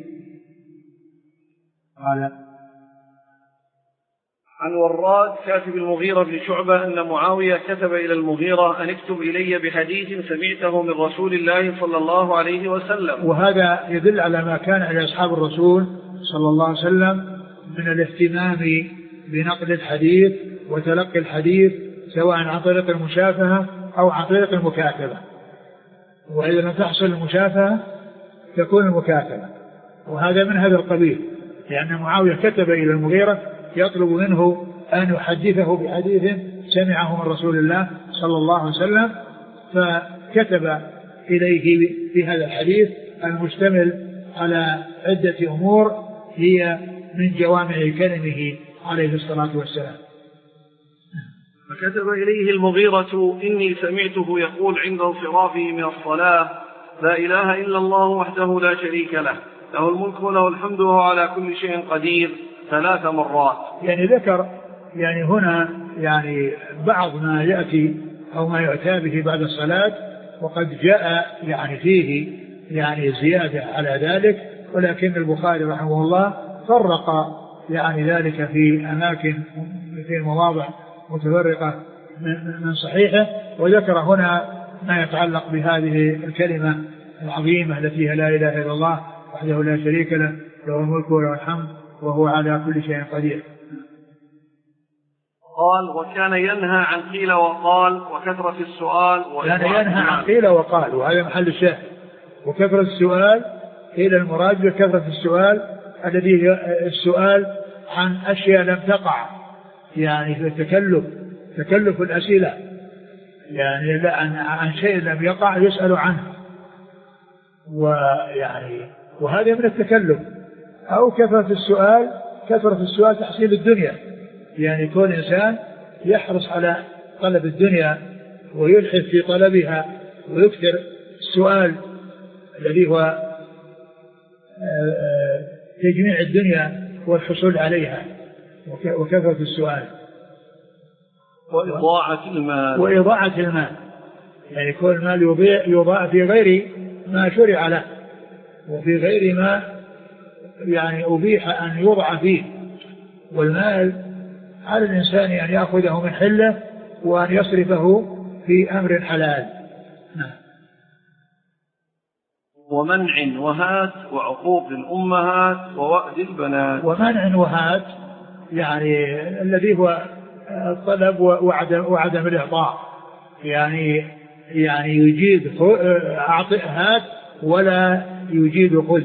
[SPEAKER 2] قال
[SPEAKER 1] عن وراد كاتب المغيرة بن شعبة أن معاوية كتب إلى المغيرة أن اكتب إلي بحديث سمعته من رسول الله صلى الله عليه وسلم.
[SPEAKER 2] وهذا يدل على ما كان على أصحاب الرسول صلى الله عليه وسلم من الاهتمام بنقل الحديث وتلقي الحديث سواء عن طريق المشافهة أو عن طريق المكاتبة، وإذا لم تحصل المشافهة تكون المكاتبة، وهذا من هذا القبيل، لأن معاوية كتب إلى المغيرة يطلب منه أن يحدثه بحديث سمعه من رسول الله صلى الله عليه وسلم، فكتب إليه في هذا الحديث المشتمل على عدة أمور هي من جوامع كلمه عليه الصلاة والسلام.
[SPEAKER 1] فكتب إليه المغيرة إني سمعته يقول عند انصرافه من الصلاة لا إله إلا الله وحده لا شريك له له الملك وله الحمد وهو على كل شيء قدير ثلاث مرات.
[SPEAKER 2] يعني ذكر يعني هنا يعني بعض ما يأتي أو ما يؤتى به بعد الصلاة، وقد جاء يعني فيه يعني زيادة على ذلك، ولكن البخاري رحمه الله فرق يعني ذلك في أماكن في مواضع متفرقة من صحيحه، وذكر هنا ما يتعلق بهذه الكلمة العظيمة التي هي لا إله إلا الله وحده لا شريك له له الملك وله الحمد وهو على كل شيء قدير.
[SPEAKER 1] قال وكان ينهى عن قيل وقال وكثرة السؤال.
[SPEAKER 2] كان ينهى عن قيل وقال، وهذا محل الشاهد. وكثرة السؤال قيل المراد بكثرة السؤال الذي السؤال عن أشياء لم تقع، يعني في التكلف تكلف الأسئلة، يعني لا عن, عن شيء لم يقع يسأل عنه، ويعني وهذا من التكلف. أو كثرة السؤال كثرة السؤال تحصيل الدنيا، يعني كون إنسان يحرص على طلب الدنيا ويلحف في طلبها ويكثر السؤال الذي هو تجميع الدنيا والحصول عليها، وكثرة السؤال.
[SPEAKER 1] وإضاعة المال
[SPEAKER 2] وإضاعة المال يعني كل المال يضيع يضاع في غير ما شرع له وفي غير ما يعني أبيح أن يوضع فيه. والمال على الإنسان أن يأخذه من حله وأن يصرفه في أمر حلال. نعم.
[SPEAKER 1] ومنع وهات وعقوق الأمهات ووأد البنات.
[SPEAKER 2] ومنع وهات يعني الذي هو الطلب وعدم, وعدم الإعطاء، يعني يعني يجيد أعطي هات ولا يجيد خذ.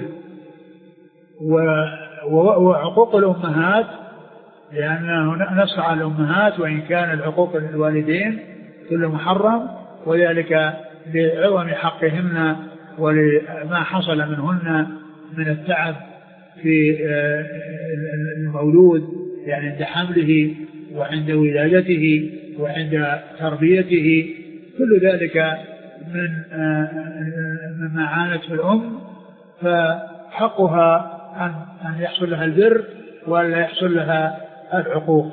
[SPEAKER 2] وعقوق الأمهات لأنه نص على الأمهات وإن كان العقوق الوالدين كل محرم، وذلك لعظم حقهن ولما حصل منهن من التعب في المولود، يعني عند حمله وعند ولادته وعند تربيته، كل ذلك من مما عانته الأم، فحقها أن يحصل لها البر ولا يحصل لها العقوق.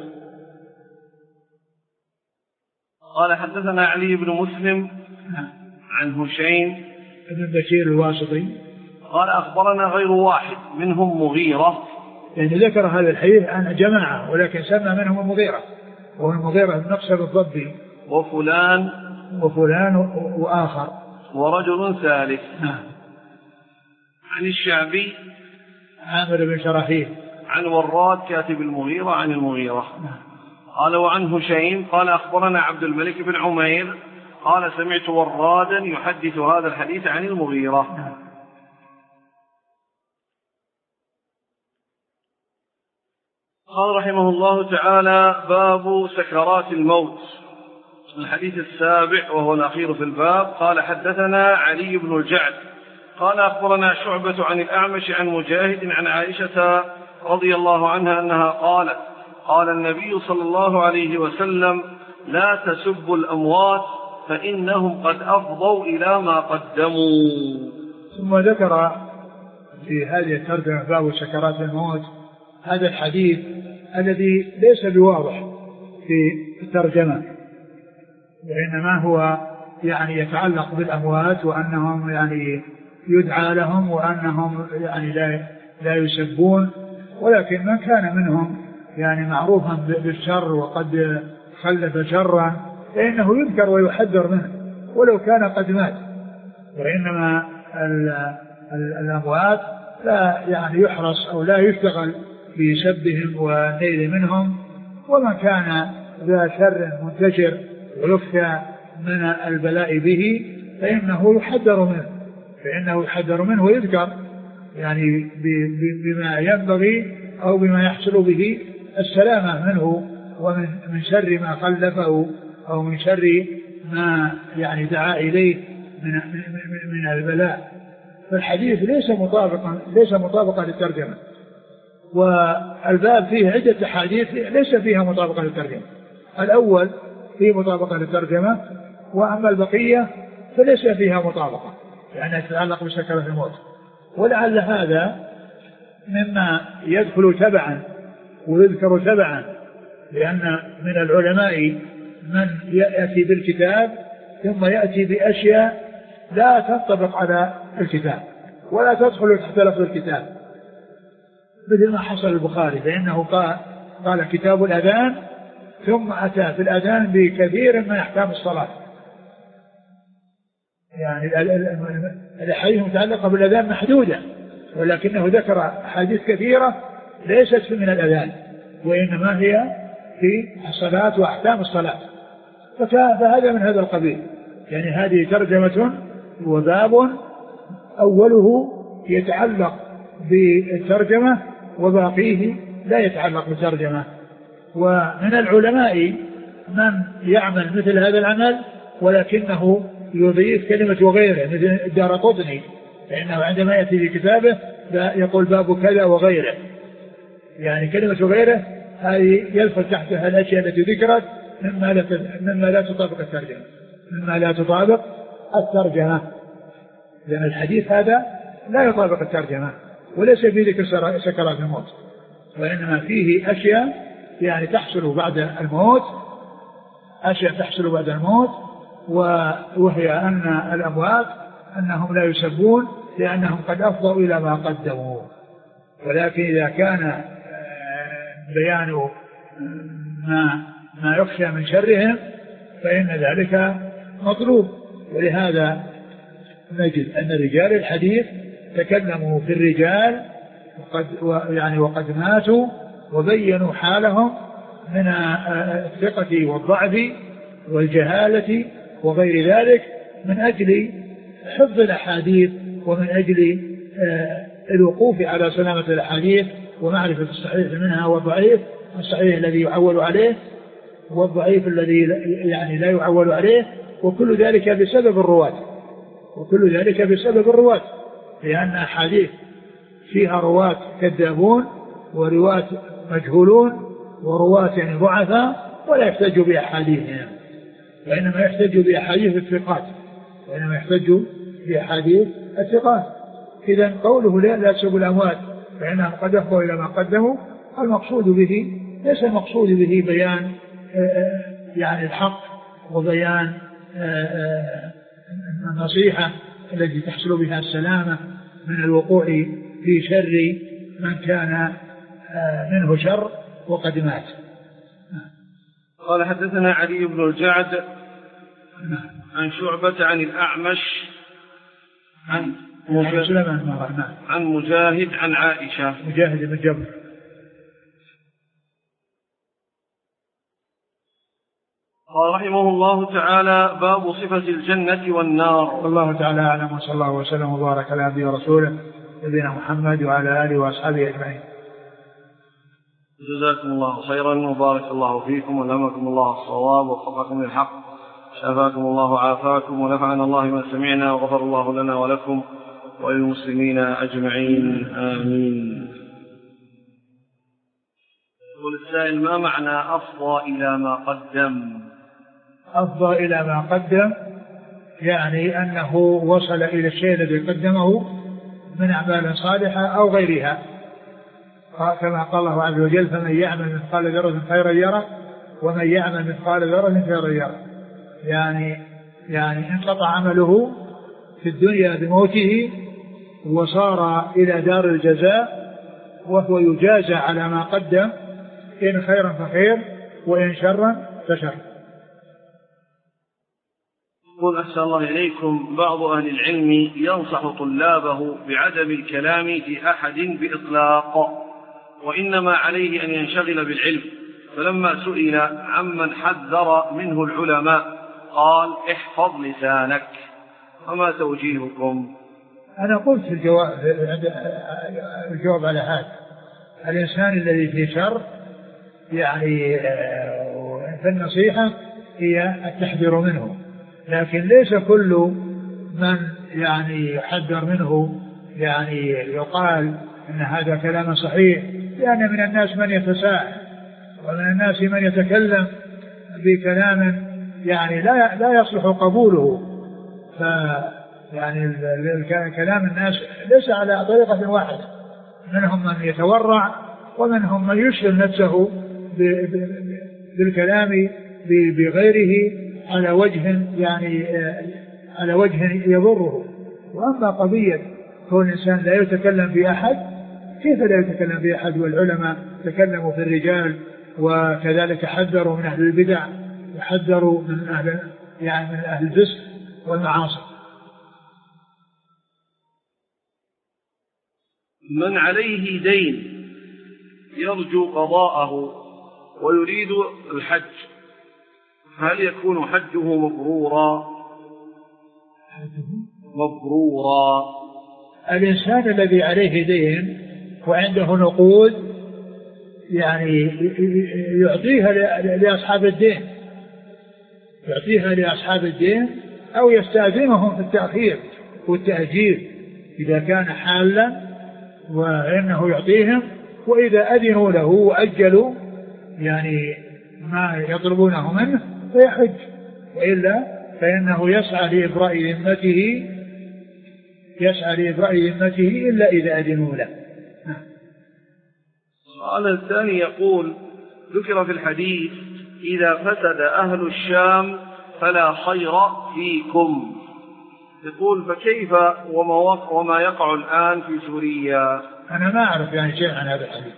[SPEAKER 1] قال حدثنا علي بن مسلم عن هشيم
[SPEAKER 2] بن بشير الواسطي
[SPEAKER 1] قال أخبرنا غير واحد منهم مغيرة،
[SPEAKER 2] يعني ذكر هذا الحديث عن جماعة ولكن سمى منهم المغيرة، وهو المغيرة بن نصر الضبي،
[SPEAKER 1] وفلان
[SPEAKER 2] وفلان وآخر
[SPEAKER 1] ورجل ثالث.
[SPEAKER 2] نعم.
[SPEAKER 1] عن الشعبي
[SPEAKER 2] عامر بن شراحيل
[SPEAKER 1] عن وراد كاتب المغيرة عن المغيرة.
[SPEAKER 2] نعم.
[SPEAKER 1] قال وعن هشيم قال أخبرنا عبد الملك بن عمير قال سمعت ورادا يحدث هذا الحديث عن المغيرة.
[SPEAKER 2] نعم.
[SPEAKER 1] قال رحمه الله تعالى باب سكرات الموت، الحديث السابع وهو الأخير في الباب. قال حدثنا علي بن الجعد قال أخبرنا شعبة عن الأعمش عن مجاهد عن عائشة رضي الله عنها أنها قالت قال النبي صلى الله عليه وسلم لا تسبوا الأموات فإنهم قد أفضوا إلى ما قدموا.
[SPEAKER 2] ثم ذكر في هذه الترجمة باب سكرات الموت هذا الحديث الذي ليس بواضح في الترجمة، وإنما هو يعني يتعلق بالأموات وأنهم يعني يدعى لهم وأنهم يعني لا لا يسبون، ولكن من كان منهم يعني معروفا بالشر وقد خلف شرا فإنه يذكر ويحذر منه ولو كان قد مات. وإنما الأموات لا يعني يحرص أو لا يشتغل بسبهم والنيل منهم، ومن كان ذا شر منتشر ويخشى من البلاء به فإنه يحذر منه فإنه يحذر منه ويذكر يعني بما ينبغي أو بما يحصل به السلامة منه ومن من شر ما خلفه أو من شر ما يعني دعا إليه من من, من البلاء. فالحديث ليس مطابقا ليس مطابقا للترجمة، والباب فيه عدة أحاديث ليس فيها مطابقة للترجمة. الأول فيه مطابقة للترجمة، وأما البقية فليس فيها مطابقة لأنها تتعلق بسكرات الموت. ولعل هذا مما يدخل تبعا ويذكر تبعا، لأن من العلماء من يأتي بالكتاب ثم يأتي بأشياء لا تنطبق على الكتاب ولا تدخل تحت لفظ الكتاب، مثل ما حصل البخاري فإنه قال, قال كتاب الأذان ثم أتى في الأذان بكثير من أحكام الصلاة. يعني الأحاديث المتعلقة بالأذان محدودة ولكنه ذكر أحاديث كثيرة ليست من الأذان، وإنما هي في الصلاة وأحكام الصلاة، فهذا من هذا القبيل. يعني هذه ترجمة وباب أوله يتعلق بالترجمة وباقيه لا يتعلق بالترجمة. ومن العلماء من يعمل مثل هذا العمل ولكنه يضيف كلمة وغيره، مثل الدارقطني، فإنه عندما يأتي في كتابه يقول باب كذا وغيره، يعني كلمة وغيره هذه يدخل تحتها الأشياء التي ذكرت مما لا مما لا تطابق الترجمة مما لا تطابق الترجمة لأن الحديث هذا لا يطابق الترجمة، وليس فيه ذكر سكرات الموت، وإنما فيه أشياء يعني تحصل بعد الموت، أشياء تحصل بعد الموت، وهي أن الأموات أنهم لا يسبون لأنهم قد أفضوا إلى ما قدموا. ولكن إذا كان بيان ما, ما يخشى من شرهم فإن ذلك مطلوب. ولهذا نجد أن رجال الحديث تكلموا في الرجال وقد, يعني وقد ماتوا وبينوا حالهم من الثقة والضعف والجهالة وغير ذلك من أجل حفظ الأحاديث ومن أجل الوقوف على سلامة الأحاديث ومعرفة الصحيح منها والضعيف، الصحيح الذي يعول عليه والضعيف الذي يعني لا يعول عليه، وكل ذلك بسبب الرواة وكل ذلك بسبب الرواة لأن أحاديث فيها رواة كذابون ورواة مجهولون ورواة يعني ضعفاء ولا يحتج بأحاديثهم، وإنما يحتج بأحاديث الثقات وإنما يحتج بأحاديث الثقات. إذن قوله لا تسبوا الأموات فإنهم قد أفضوا إلى ما قدموا، المقصود به ليس المقصود به بيان يعني الحق وبيان النصيحة التي تحصل بها السلامة من الوقوع في شر من كان منه شر وقد مات.
[SPEAKER 1] قال حدثنا علي بن الجعد عن شعبة عن الأعمش عن مجاهد عن مجاهد عن عائشة
[SPEAKER 2] مجاهد بن جبر.
[SPEAKER 1] قال رحمه الله تعالى باب صفة الجنة والنار.
[SPEAKER 2] الله تعالى أعلم، وصلى الله وسلم وبارك على عبده ورسوله نبينا محمد وعلى آله وأصحابه أجمعين.
[SPEAKER 1] جزاكم الله خيرا وبارك الله فيكم ولهمكم الله الصواب ووفقكم للحق، شفاكم الله وعافاكم ونفعنا الله ما سمعنا وغفر الله لنا ولكم وللمسلمين أجمعين آمين. يقول السائل: ما معنى أفضى إلى ما قدم؟
[SPEAKER 2] أفضى إلى ما قدم يعني أنه وصل إلى الشيء الذي قدمه من أعمال صالحة أو غيرها، كما قال الله عز وجل: فمن يعمل مثقال ذرة خيرا يره ومن يعمل مثقال ذرة شرا يره. يعني يعني انقطع عمله في الدنيا بموته وصار إلى دار الجزاء وهو يجازى على ما قدم، إن خيرا فخير وإن شرا فشر.
[SPEAKER 1] يقول: أحسن الله إليكم، بعض أهل العلم ينصح طلابه بعدم الكلام في أحد بإطلاق وإنما عليه أن ينشغل بالعلم، فلما سئل عمن حذر منه العلماء قال: احفظ لسانك. وما توجيهكم؟
[SPEAKER 2] أنا قلت في الجواب, الجواب على هذا: الإنسان الذي في شر يعني في النصيحة هي التحذير منه، لكن ليس كل من يعني يحذر منه يعني يقال إن هذا كلام صحيح، لأن من الناس من يتساءل ومن الناس من يتكلم بكلام يعني لا لا يصلح قبوله، ف يعني كلام الناس ليس على طريقة واحدة، منهم من يتورع ومنهم من يشغل نفسه بالكلام بغيره على وجه يعني على وجه يضره. وأما قضية كون الإنسان لا يتكلم في أحد، كيف لا يتكلم في أحد والعلماء تكلموا في الرجال وكذلك حذروا من أهل البدع وحذروا من أهل يعني من أهل الفسق والمعاصي.
[SPEAKER 1] من عليه دين يرجو قضاءه ويريد الحج هل يكون حجه مبرورا؟ مبرورا.
[SPEAKER 2] الإنسان الذي عليه دين وعنده نقود يعني يعطيها لأصحاب الدين يعطيها لأصحاب الدين أو يستأذنهم في التأخير والتأجيل إذا كان حالا وإنه يعطيهم، وإذا أذنوا له وأجلوا يعني ما يطلبونه منه فيحج، وإلا فإنه يسعى لإبراء ذمته يسعى لإبراء ذمته إلا إذا أذنوا له.
[SPEAKER 1] السؤال الثاني يقول: ذكر في الحديث إذا فسد أهل الشام فلا خير فيكم. يقول: فكيف وما, وما يقع الآن في سوريا؟
[SPEAKER 2] أنا ما أعرف يعني شيء عن هذا الحديث.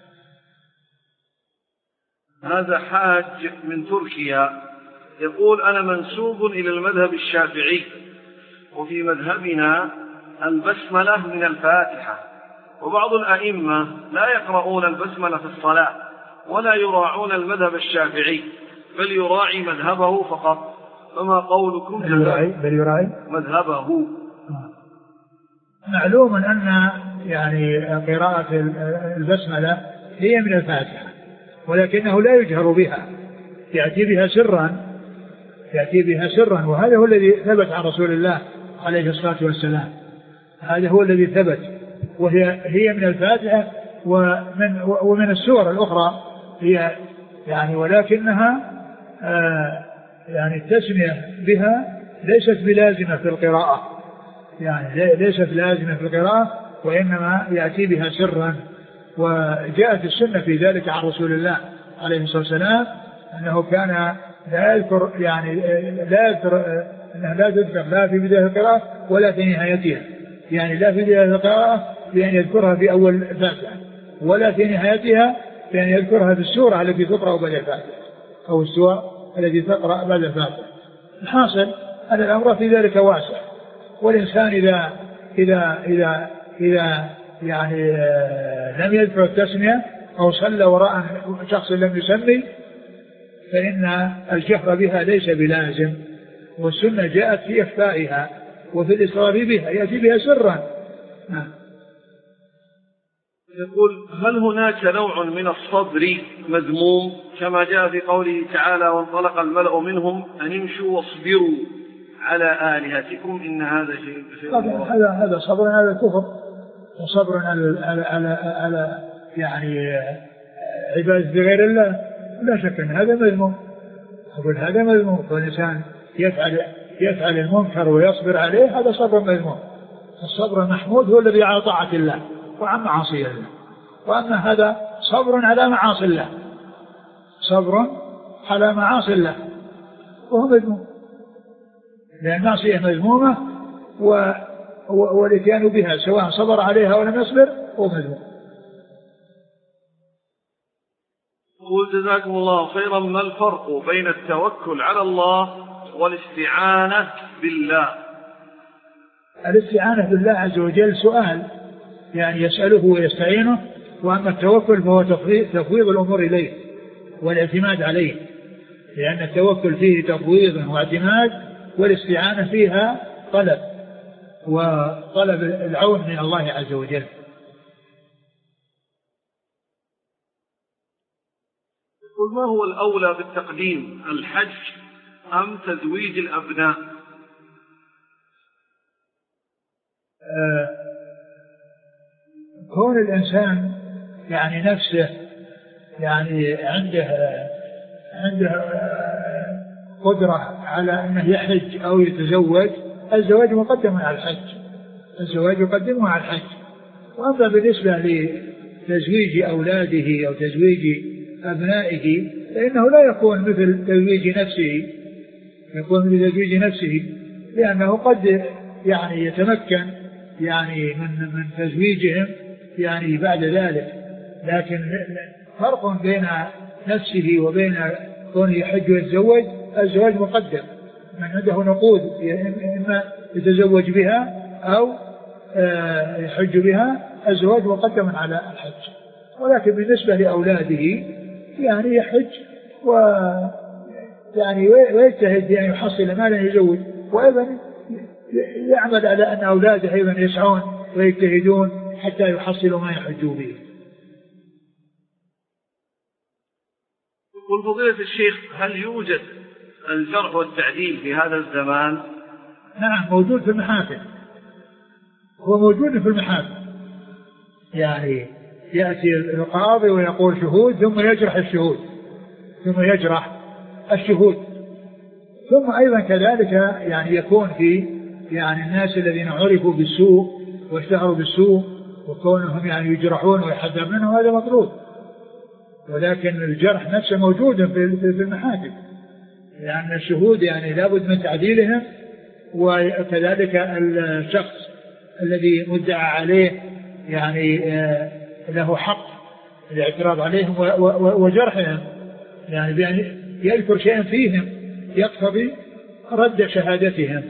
[SPEAKER 1] هذا حاج من تركيا يقول: أنا منسوب إلى المذهب الشافعي، وفي مذهبنا البسملة من الفاتحة، وبعض الأئمة لا يقرؤون البسملة في الصلاة ولا يراعون المذهب الشافعي بل يراعي مذهبه فقط، فما قولكم؟
[SPEAKER 2] بل يراعي, بل يراعي
[SPEAKER 1] مذهبه.
[SPEAKER 2] معلوم أن يعني قراءة البسملة هي من الفاتحة، ولكنه لا يجهر بها، يأتي بها سرا يأتي بها سرا وهذا هو الذي ثبت عن رسول الله عليه الصلاة والسلام، هذا هو الذي ثبت، وهي هي من الفاتحة ومن ومن السور الأخرى هي يعني، ولكنها آه يعني التسمية بها ليست بلازمة في القراءة، يعني ليست لازمة في القراءة، وإنما يأتي بها سرا. وجاءت السنة في ذلك عن رسول الله عليه الصلاة والسلام أنه كان لا يذكر يعني لا يذكر أنها لا تذكر لا في بداية القراءة ولا في نهايتها، يعني لا في بداية القراءة بأن يذكرها في أول الفاتحة، ولا في نهايتها بأن يذكرها في السورة التي تقرأ بعد الفاتحة أو السورة التي تقرأ بعد الفاتحة. الحاصل أن الأمر في ذلك واسع، والإنسان إذا إذا إذا إذا يعني لم يذكر التسمية أو صلى وراء شخص لم يسمي فإن الجهر بها ليس بلازم، والسنة جاءت في إخفائها وفي الإصرار بها، يأتي بها سرا.
[SPEAKER 1] يقول: هل هناك نوع من الصبر مذموم كما جاء في قوله تعالى: وانطلق الملأ منهم أن امشوا واصبروا على آلهتكم إن هذا شيء؟
[SPEAKER 2] هذا هذا صبر على الكفر، وصبر على على على, على يعني عبادة غير الله، لا شك أن هذا مذموم. أقول هذا مذموم، والإنسان يفعل يفعل المنكر ويصبر عليه، هذا صبر مذموم. الصبر المحمود هو الذي على طاعة الله وعن معاصي الله، وأما هذا صبر على معاصي الله، صبر على معاصي الله وهو مذموم، لأن معصية مذمومة والإتيان بها سواء صبر عليها ولم يصبر هو مذموم.
[SPEAKER 1] قل: جزاكم الله خيرا، ما الفرق بين التوكل على الله والاستعانة بالله؟
[SPEAKER 2] الاستعانة بالله عز وجل سؤال، يعني يسأله ويستعينه، وأما التوكل فهو تفويض الأمور إليه والاعتماد عليه، لأن التوكل فيه تفويض واعتماد، والاستعانة فيها طلب وطلب العون من الله عز وجل.
[SPEAKER 1] قل: ما هو الأولى بالتقديم، الحج أم تزويج الأبناء؟
[SPEAKER 2] آه كون الإنسان يعني نفسه يعني عنده عنده قدرة على أنه يحج أو يتزوج، الزواج مقدم على الحج، الزواج يقدم على الحج. وأما بالنسبة لتزويج أولاده أو تزويج أبنائه فإنه لا يكون مثل تزويج نفسه، يكون مثل تزويج نفسه، لأنه قد يعني يتمكن يعني من من تزويجهم يعني بعد ذلك، لكن فرق بين نفسه وبين كونه يحج ويتزوج، الزواج مقدم، من عنده نقود إما يتزوج بها أو يحج بها الزواج مقدم على الحج، ولكن بالنسبة لأولاده يعني يحج و يعني ويجتهد بأن يحصل مالا يزوج، وأيضا يعمل على أن أولاده أيضا يسعون ويجتهدون حتى يحصلوا ما يحجوا به.
[SPEAKER 1] يقول فضيلة الشيخ هل يوجد الجرح والتعديل في هذا الزمان؟
[SPEAKER 2] نعم موجود في المحاكم، هو موجود في المحاكم، يعني يأتي القاضي ويقول شهود ثم يجرح الشهود ثم يجرح الشهود ثم أيضا كذلك يعني يكون في يعني الناس الذين عرفوا بالسوء واشتهروا بالسوء وكونهم يعني يجرحون ويحذر منهم هذا مطلوب، ولكن الجرح نفسه موجود في المحاكم، لأن الشهود يعني لابد من تعديلهم، وكذلك الشخص الذي مدعى عليه يعني له حق الاعتراض عليهم وجرحهم، يعني بأن يذكر شيئا فيهم يقتضي رد شهادتهم.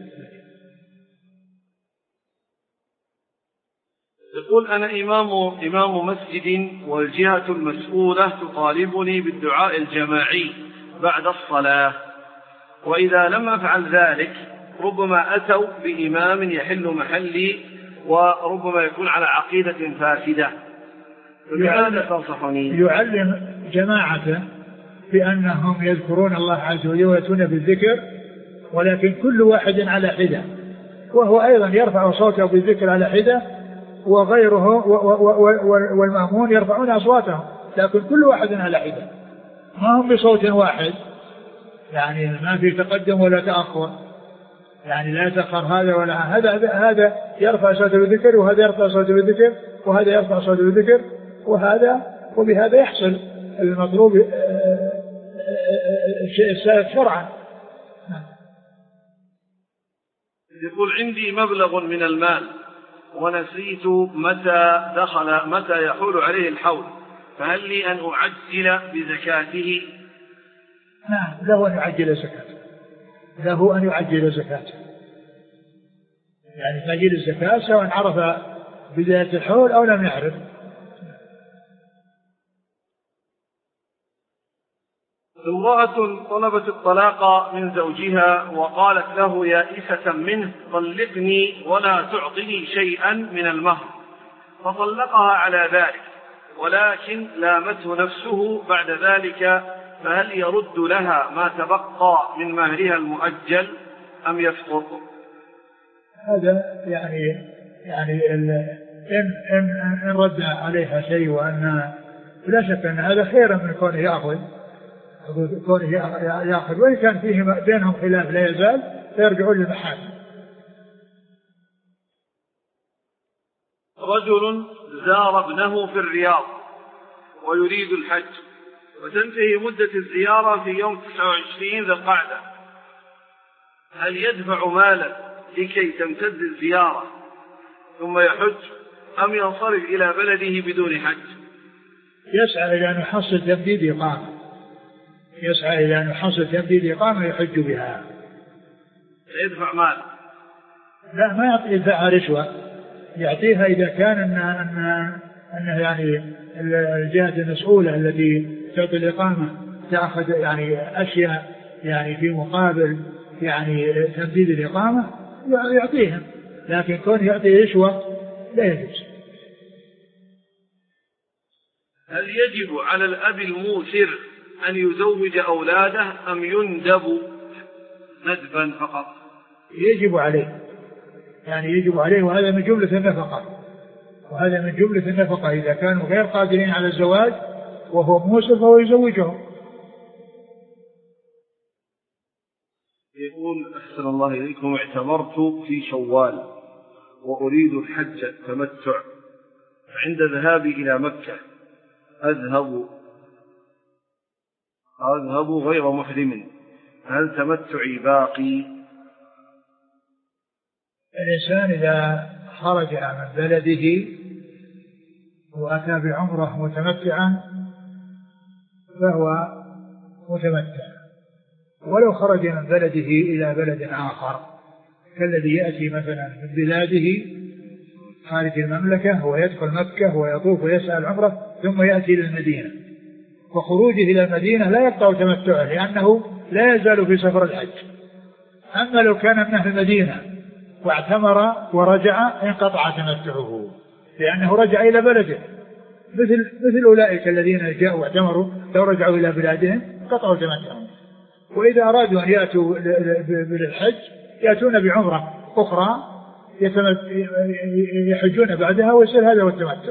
[SPEAKER 1] يقول أنا إمام إمام مسجد والجهة المسؤولة تطالبني بالدعاء الجماعي بعد الصلاة، وإذا لم أفعل ذلك ربما أتوا بإمام يحل محلي وربما يكون على عقيدة فاسدة، فبهذا تنصحني؟
[SPEAKER 2] يعلم جماعته بأنهم يذكرون الله عز وجل ويأتون بالذكر، ولكن كل واحد على حدة، وهو أيضا يرفع صوته بالذكر على حدة، وغيره والمأمون يرفعون أصواتهم، لكن كل واحد على حدة، ما هم بصوت واحد، يعني ما في تقدم ولا تأخر، يعني لا يتأخر هذا ولا هذا، هذا يرفع صوته بالذكر وهذا يرفع صوته بالذكر وهذا يرفع صوته بالذكر وهذا، وبهذا يحصل المطلوب الشيء شرعا.
[SPEAKER 1] يقول عندي مبلغ من المال ونسيت متى دخل متى يحول عليه الحول، فهل لي أن أعجل بزكاته؟
[SPEAKER 2] نعم له أن يعجل زكاته، له أن يعجل زكاته، يعني تعجيل الزكاة سواء عرف بداية الحول أو لم يعرف.
[SPEAKER 1] امرأة طلبت الطلاق من زوجها وقالت له يائسة منه طلقني ولا تعطني شيئا من المهر، فطلقها على ذلك، ولكن لامته نفسه بعد ذلك، فهل يرد لها ما تبقى من مهرها المؤجل أم يسقط؟
[SPEAKER 2] هذا يعني يعني إن, إن, إن رد عليها شيء، وأن لا شك أن هذا خير من كونه يأخذ كونه يأخذ وإن كان فيه بينهم خلاف لا يزال فيرجعون للمحاكم.
[SPEAKER 1] رجل زار ابنه في الرياض ويريد الحج، وتنتهي مدة الزيارة في يوم تسعة وعشرين ذي القعدة، هل يدفع مالا لكي تمتد الزيارة ثم يحج أم ينصرف إلى بلده بدون حج؟
[SPEAKER 2] يسعى إلى أن يحصل تمديد إقامة، يسعى إلى أن يحصل تمديد إقامة يحج بها.
[SPEAKER 1] يدفع مال؟
[SPEAKER 2] لا ما يعطي يدفعها رشوة، يعطيها إذا كان أن أن أن يعني الجهة المسؤولة التي تعطي الإقامة تأخذ يعني أشياء يعني في مقابل يعني تمديد الإقامة يعطيهم، لكن كون يعطي رشوة لا يجوز.
[SPEAKER 1] هل يجب على الأب الموسر أن يزوج أولاده أم يندب ندبا فقط؟
[SPEAKER 2] يجب عليه، يعني يجب عليه، وهذا من جملة النفقة، وهذا من جملة النفقة إذا كانوا غير قادرين على الزواج وهو موسر فهو يزوجهم.
[SPEAKER 1] يقول أحسن الله إليكم اعتمرت في شوال وأريد الحج تمتع، عند ذهابي إلى مكة أذهب أذهب غير محرم، هل تمتعي باقي؟
[SPEAKER 2] الإنسان إذا خرج من بلده وأتى بعمره متمتعا فهو متمتع، ولو خرج من بلده إلى بلد آخر كالذي يأتي مثلا من بلاده خارج المملكة ويدخل مكة ويطوف ويسأل عمره ثم يأتي إلى المدينة، وخروجه إلى المدينة لا يقطع تمتعه لأنه لا يزال في سفر الحج. أما لو كان من أهل المدينة واعتمر ورجع انقطع تمتعه لأنه رجع إلى بلده، مثل مثل أولئك الذين جاءوا واعتمروا لو رجعوا إلى بلادهم قطعوا تمتعهم. وإذا أرادوا أن يأتوا بالحج يأتون بعمرة أخرى يحجون بعدها ويصير هذا هو التمتع.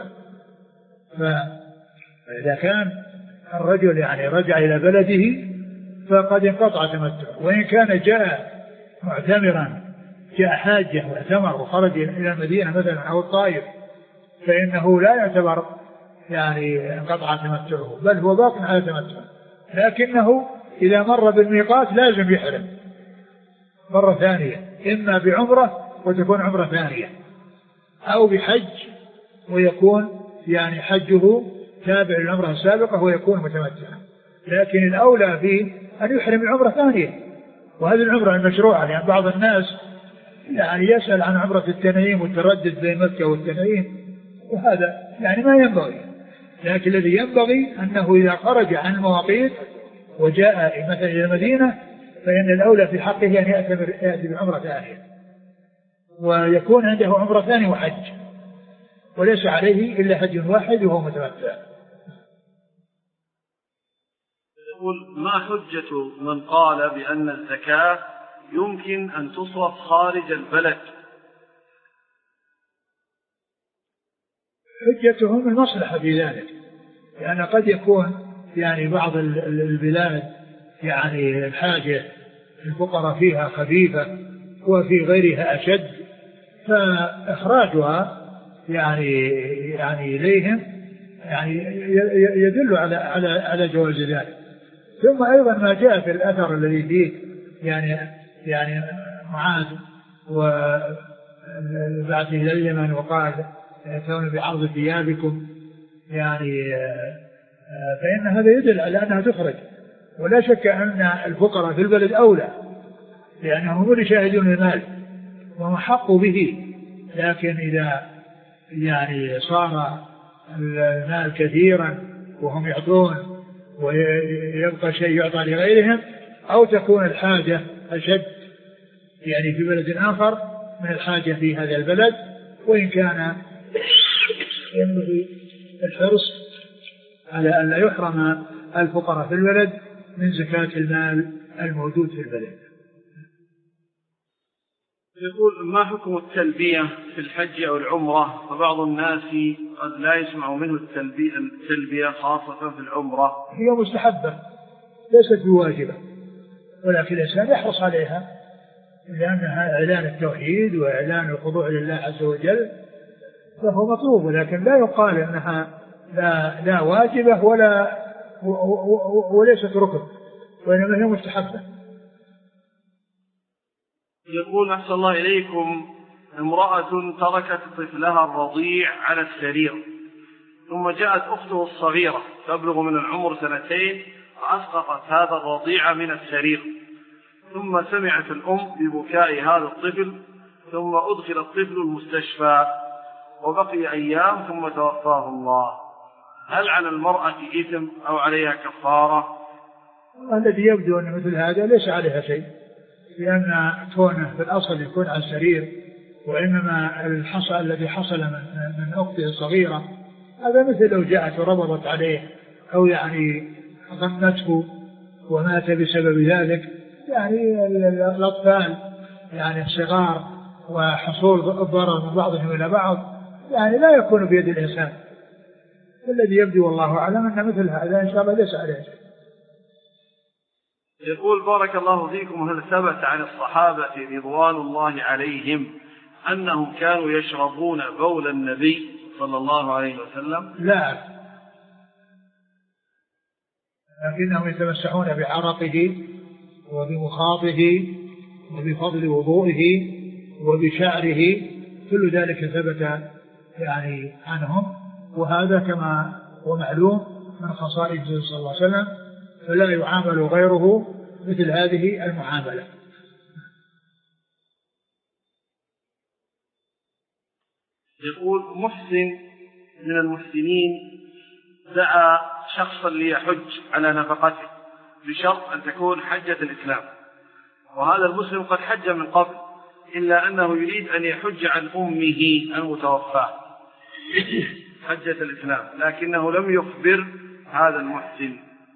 [SPEAKER 2] فإذا كان الرجل يعني رجع إلى بلده فقد انقطع تمتعه. وإن كان جاء معتمرا جاء حاجة واعتمر وخرج إلى المدينة مثلا أو الطائف فإنه لا يعتبر يعني انقطع تمتعه، بل هو باق على تمتعه، لكنه إذا مر بالميقات لازم يحرم مرة ثانية، إما بعمرة وتكون عمرة ثانية أو بحج ويكون يعني حجه تابع للعمرة السابقة ويكون متمتعا. لكن الأولى فيه أن يحرم العمرة ثانية، وهذه العمرة المشروعة، لأن يعني بعض الناس يعني يسأل عن عمرة التنعيم والتردد بين مكة والتنعيم، وهذا يعني ما ينبغي. لكن الذي ينبغي أنه إذا خرج عن المواقيت وجاء مثلا إلى المدينة فإن الأولى في حقه أن يأتي بعمرة ثانية ويكون عنده عمرة ثانية وحج، وليس عليه إلا حج واحد وهو متمتع.
[SPEAKER 1] يقول: ما حجة من قال بأن الزكاة يمكن أن تصرف خارج البلد؟
[SPEAKER 2] حجتهم المصلحة في ذلك، لأن قد يكون يعني بعض البلاد يعني الحاجة الفقراء فيها خفيفة وفي غيرها أشد، فإخراجها يعني يعني إليهم يعني يدل على على على جواز ذلك. ثم أيضا ما جاء في الأثر الذي فيه يعني يعني معاذ وبعثه إلى اليمن وقال يأتون بعرض ثيابكم، يعني فإن هذا يدل على أنها تخرج. ولا شك أن الفقراء في البلد أولى لأنهم هم اللي يشاهدون المال وهم حقوا به، لكن إذا يعني صار المال كثيرا وهم يعطون ويبقى شيء يعطى لغيرهم، أو تكون الحاجة أشد يعني في بلد آخر من الحاجة في هذا البلد، وإن كان ينبغي الحرص على أن لا يحرم الفقراء في البلد من زكاة المال الموجود في البلد.
[SPEAKER 1] يقول: ما حكم التلبية في الحج أو العمرة؟ فبعض الناس قد لا يسمع منه التلبية خاصة في العمرة.
[SPEAKER 2] هي مستحبة ليست بواجبة، ولكن الإنسان يحرص عليها لأنها إعلان التوحيد وإعلان الخضوع لله عز وجل، فهو مطلوب، ولكن لا يقال أنها لا, لا واجبة ولا وليست ركن، وإنما هي مستحبة.
[SPEAKER 1] يقول: أحسن الله إليكم، امرأة تركت طفلها الرضيع على السرير، ثم جاءت أخته الصغيرة تبلغ من العمر سنتين وأسقطت هذا الرضيع من السرير، ثم سمعت الأم ببكاء هذا الطفل، ثم أدخل الطفل المستشفى وبقي أيام ثم توفاه الله، هل على المرأة إثم أو عليها كفارة؟
[SPEAKER 2] الذي يبدو أن مثل هذا ليس عليها شيء، لأن كونه في الأصل يكون على السرير، وإنما الحصل الذي حصل من, من أخته الصغيرة هذا مثل لو جاءت وربطت عليه أو يعني ضمته ومات بسبب ذلك، يعني الأطفال يعني الصغار وحصول الضرر من بعضهم إلى بعض يعني لا يكون بيد الإنسان. الذي يبدو والله أعلم أن مثل هذا إن شاء الله ليس عليه شيء.
[SPEAKER 1] يقول: بارك الله فيكم، هل ثبت عن الصحابة رضوان الله عليهم أنهم كانوا يشربون بول النبي صلى الله عليه وسلم؟
[SPEAKER 2] لا، لكنهم يتمسحون بعرقه وبمخاطه وبفضل وضوئه وبشعره، كل ذلك ثبت يعني عنهم، وهذا كما هو معلوم من خصائصه صلى الله عليه وسلم، فلا يعامل غيره مثل هذه المعاملة.
[SPEAKER 1] يقول محسن من المحسنين دعا شخصا ليحج على نفقته بشرط أن تكون حجة الإسلام، وهذا المسلم قد حج من قبل إلا أنه يريد أن يحج عن أمه المتوفاة حجة الإسلام، لكنه لم يخبر هذا المحسن.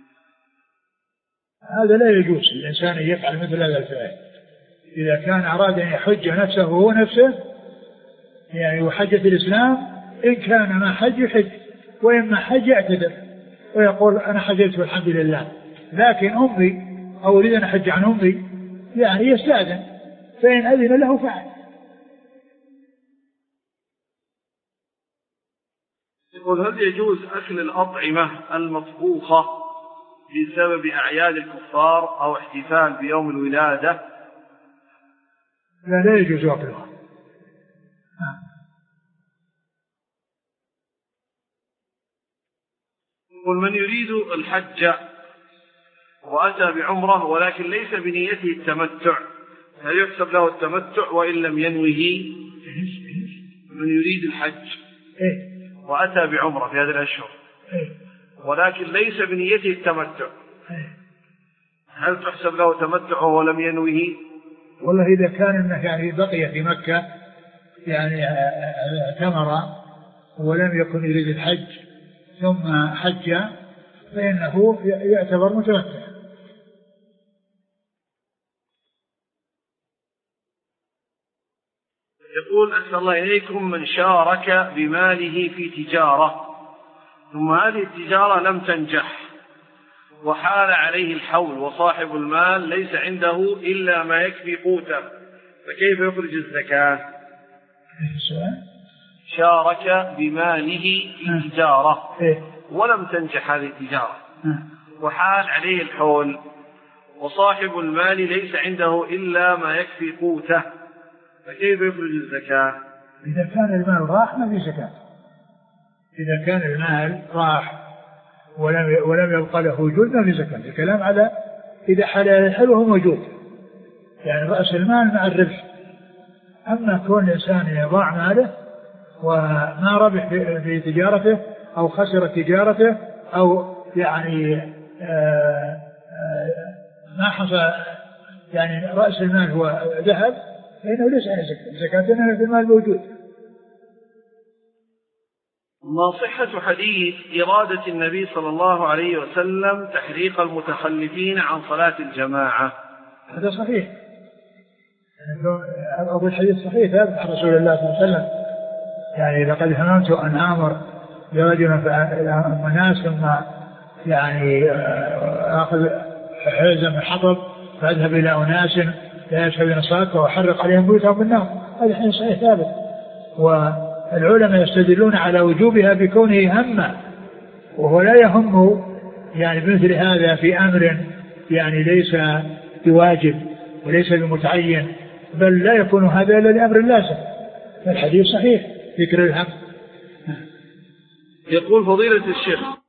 [SPEAKER 2] هذا لا يجوز الإنسان أن يفعل مثل هذا الفعل. إذا كان أراد أن يحج نفسه هو نفسه يعني وحجة الإسلام، إن كان ما حج يحج، وإما حج يعتذر ويقول أنا حججت والحمد لله، لكن أمي أو أريد أن أحج عن أمي يعني يستأذن، فإن أذن له فعل.
[SPEAKER 1] يقول هل يجوز أكل الأطعمة المطبوخة بسبب أعياد الكفار أو احتفال بيوم الولادة؟
[SPEAKER 2] لا لا يجوز أكلها.
[SPEAKER 1] يقول من يريد الحج وأتى بعمره ولكن ليس بنيته التمتع، هل يحسب له التمتع وإن لم ينوه؟ من يريد الحج وأتى بعمره في هذه الأشهر ولكن ليس بنيته التمتع، هل تحسب له تمتع ولم ينوه؟
[SPEAKER 2] والله إذا كان إنه يعني بقي في مكة يعني اعتمر ولم يكن يريد الحج ثم حج فإنه يعتبر متمتع.
[SPEAKER 1] يقول أحسن الله إليكم من شارك بماله في تجارة ثم هذه التجارة لم تنجح وحال عليه الحول وصاحب المال ليس عنده إلا ما يكفي قوته، فكيف يخرج الزكاة؟ شارك بماله في تجارة ولم تنجح هذه التجارة وحال عليه الحول وصاحب المال ليس عنده إلا ما يكفي قوته، فكيف يخرج الزكاة؟
[SPEAKER 2] إذا كان المال راح ما في زكاة. إذا كان المال راح ولم ولم يبقى له وجود ما في زكاة. الكلام على إذا حال الحل وهو موجود، يعني رأس المال مع الربح. أما كون الإنسان يضاع ماله وما ربح في تجارته أو خسر تجارته أو يعني آآ آآ ما حصل يعني رأس المال هو ذهب فإنه ليس عليه زكاة، زكاة إنما في المال موجود.
[SPEAKER 1] ما صحة حديث إرادة النبي صلى الله عليه وسلم تحريق المتخلفين عن صلاة الجماعة؟
[SPEAKER 2] هذا صحيح، أبو الحديث صحيح ثابت عن رسول الله صلى الله عليه وسلم، يعني لقد هممت أن آمر برجل وناس ثم يعني آخذ حزم من حطب فأذهب إلى أناس لا يشهدون الصلاة وأحرق عليهم بيوتهم بالنار. هذا حديث صحيح ثابت، والعلماء يستدلون على وجوبها بكونه هم، وهو لا يهم يعني بمثل هذا في أمر يعني ليس بواجب وليس بمتعين، بل لا يكون هذا إلا لأمر لازم. الحديث صحيح ذكر الهم.
[SPEAKER 1] يقول فضيلة الشيخ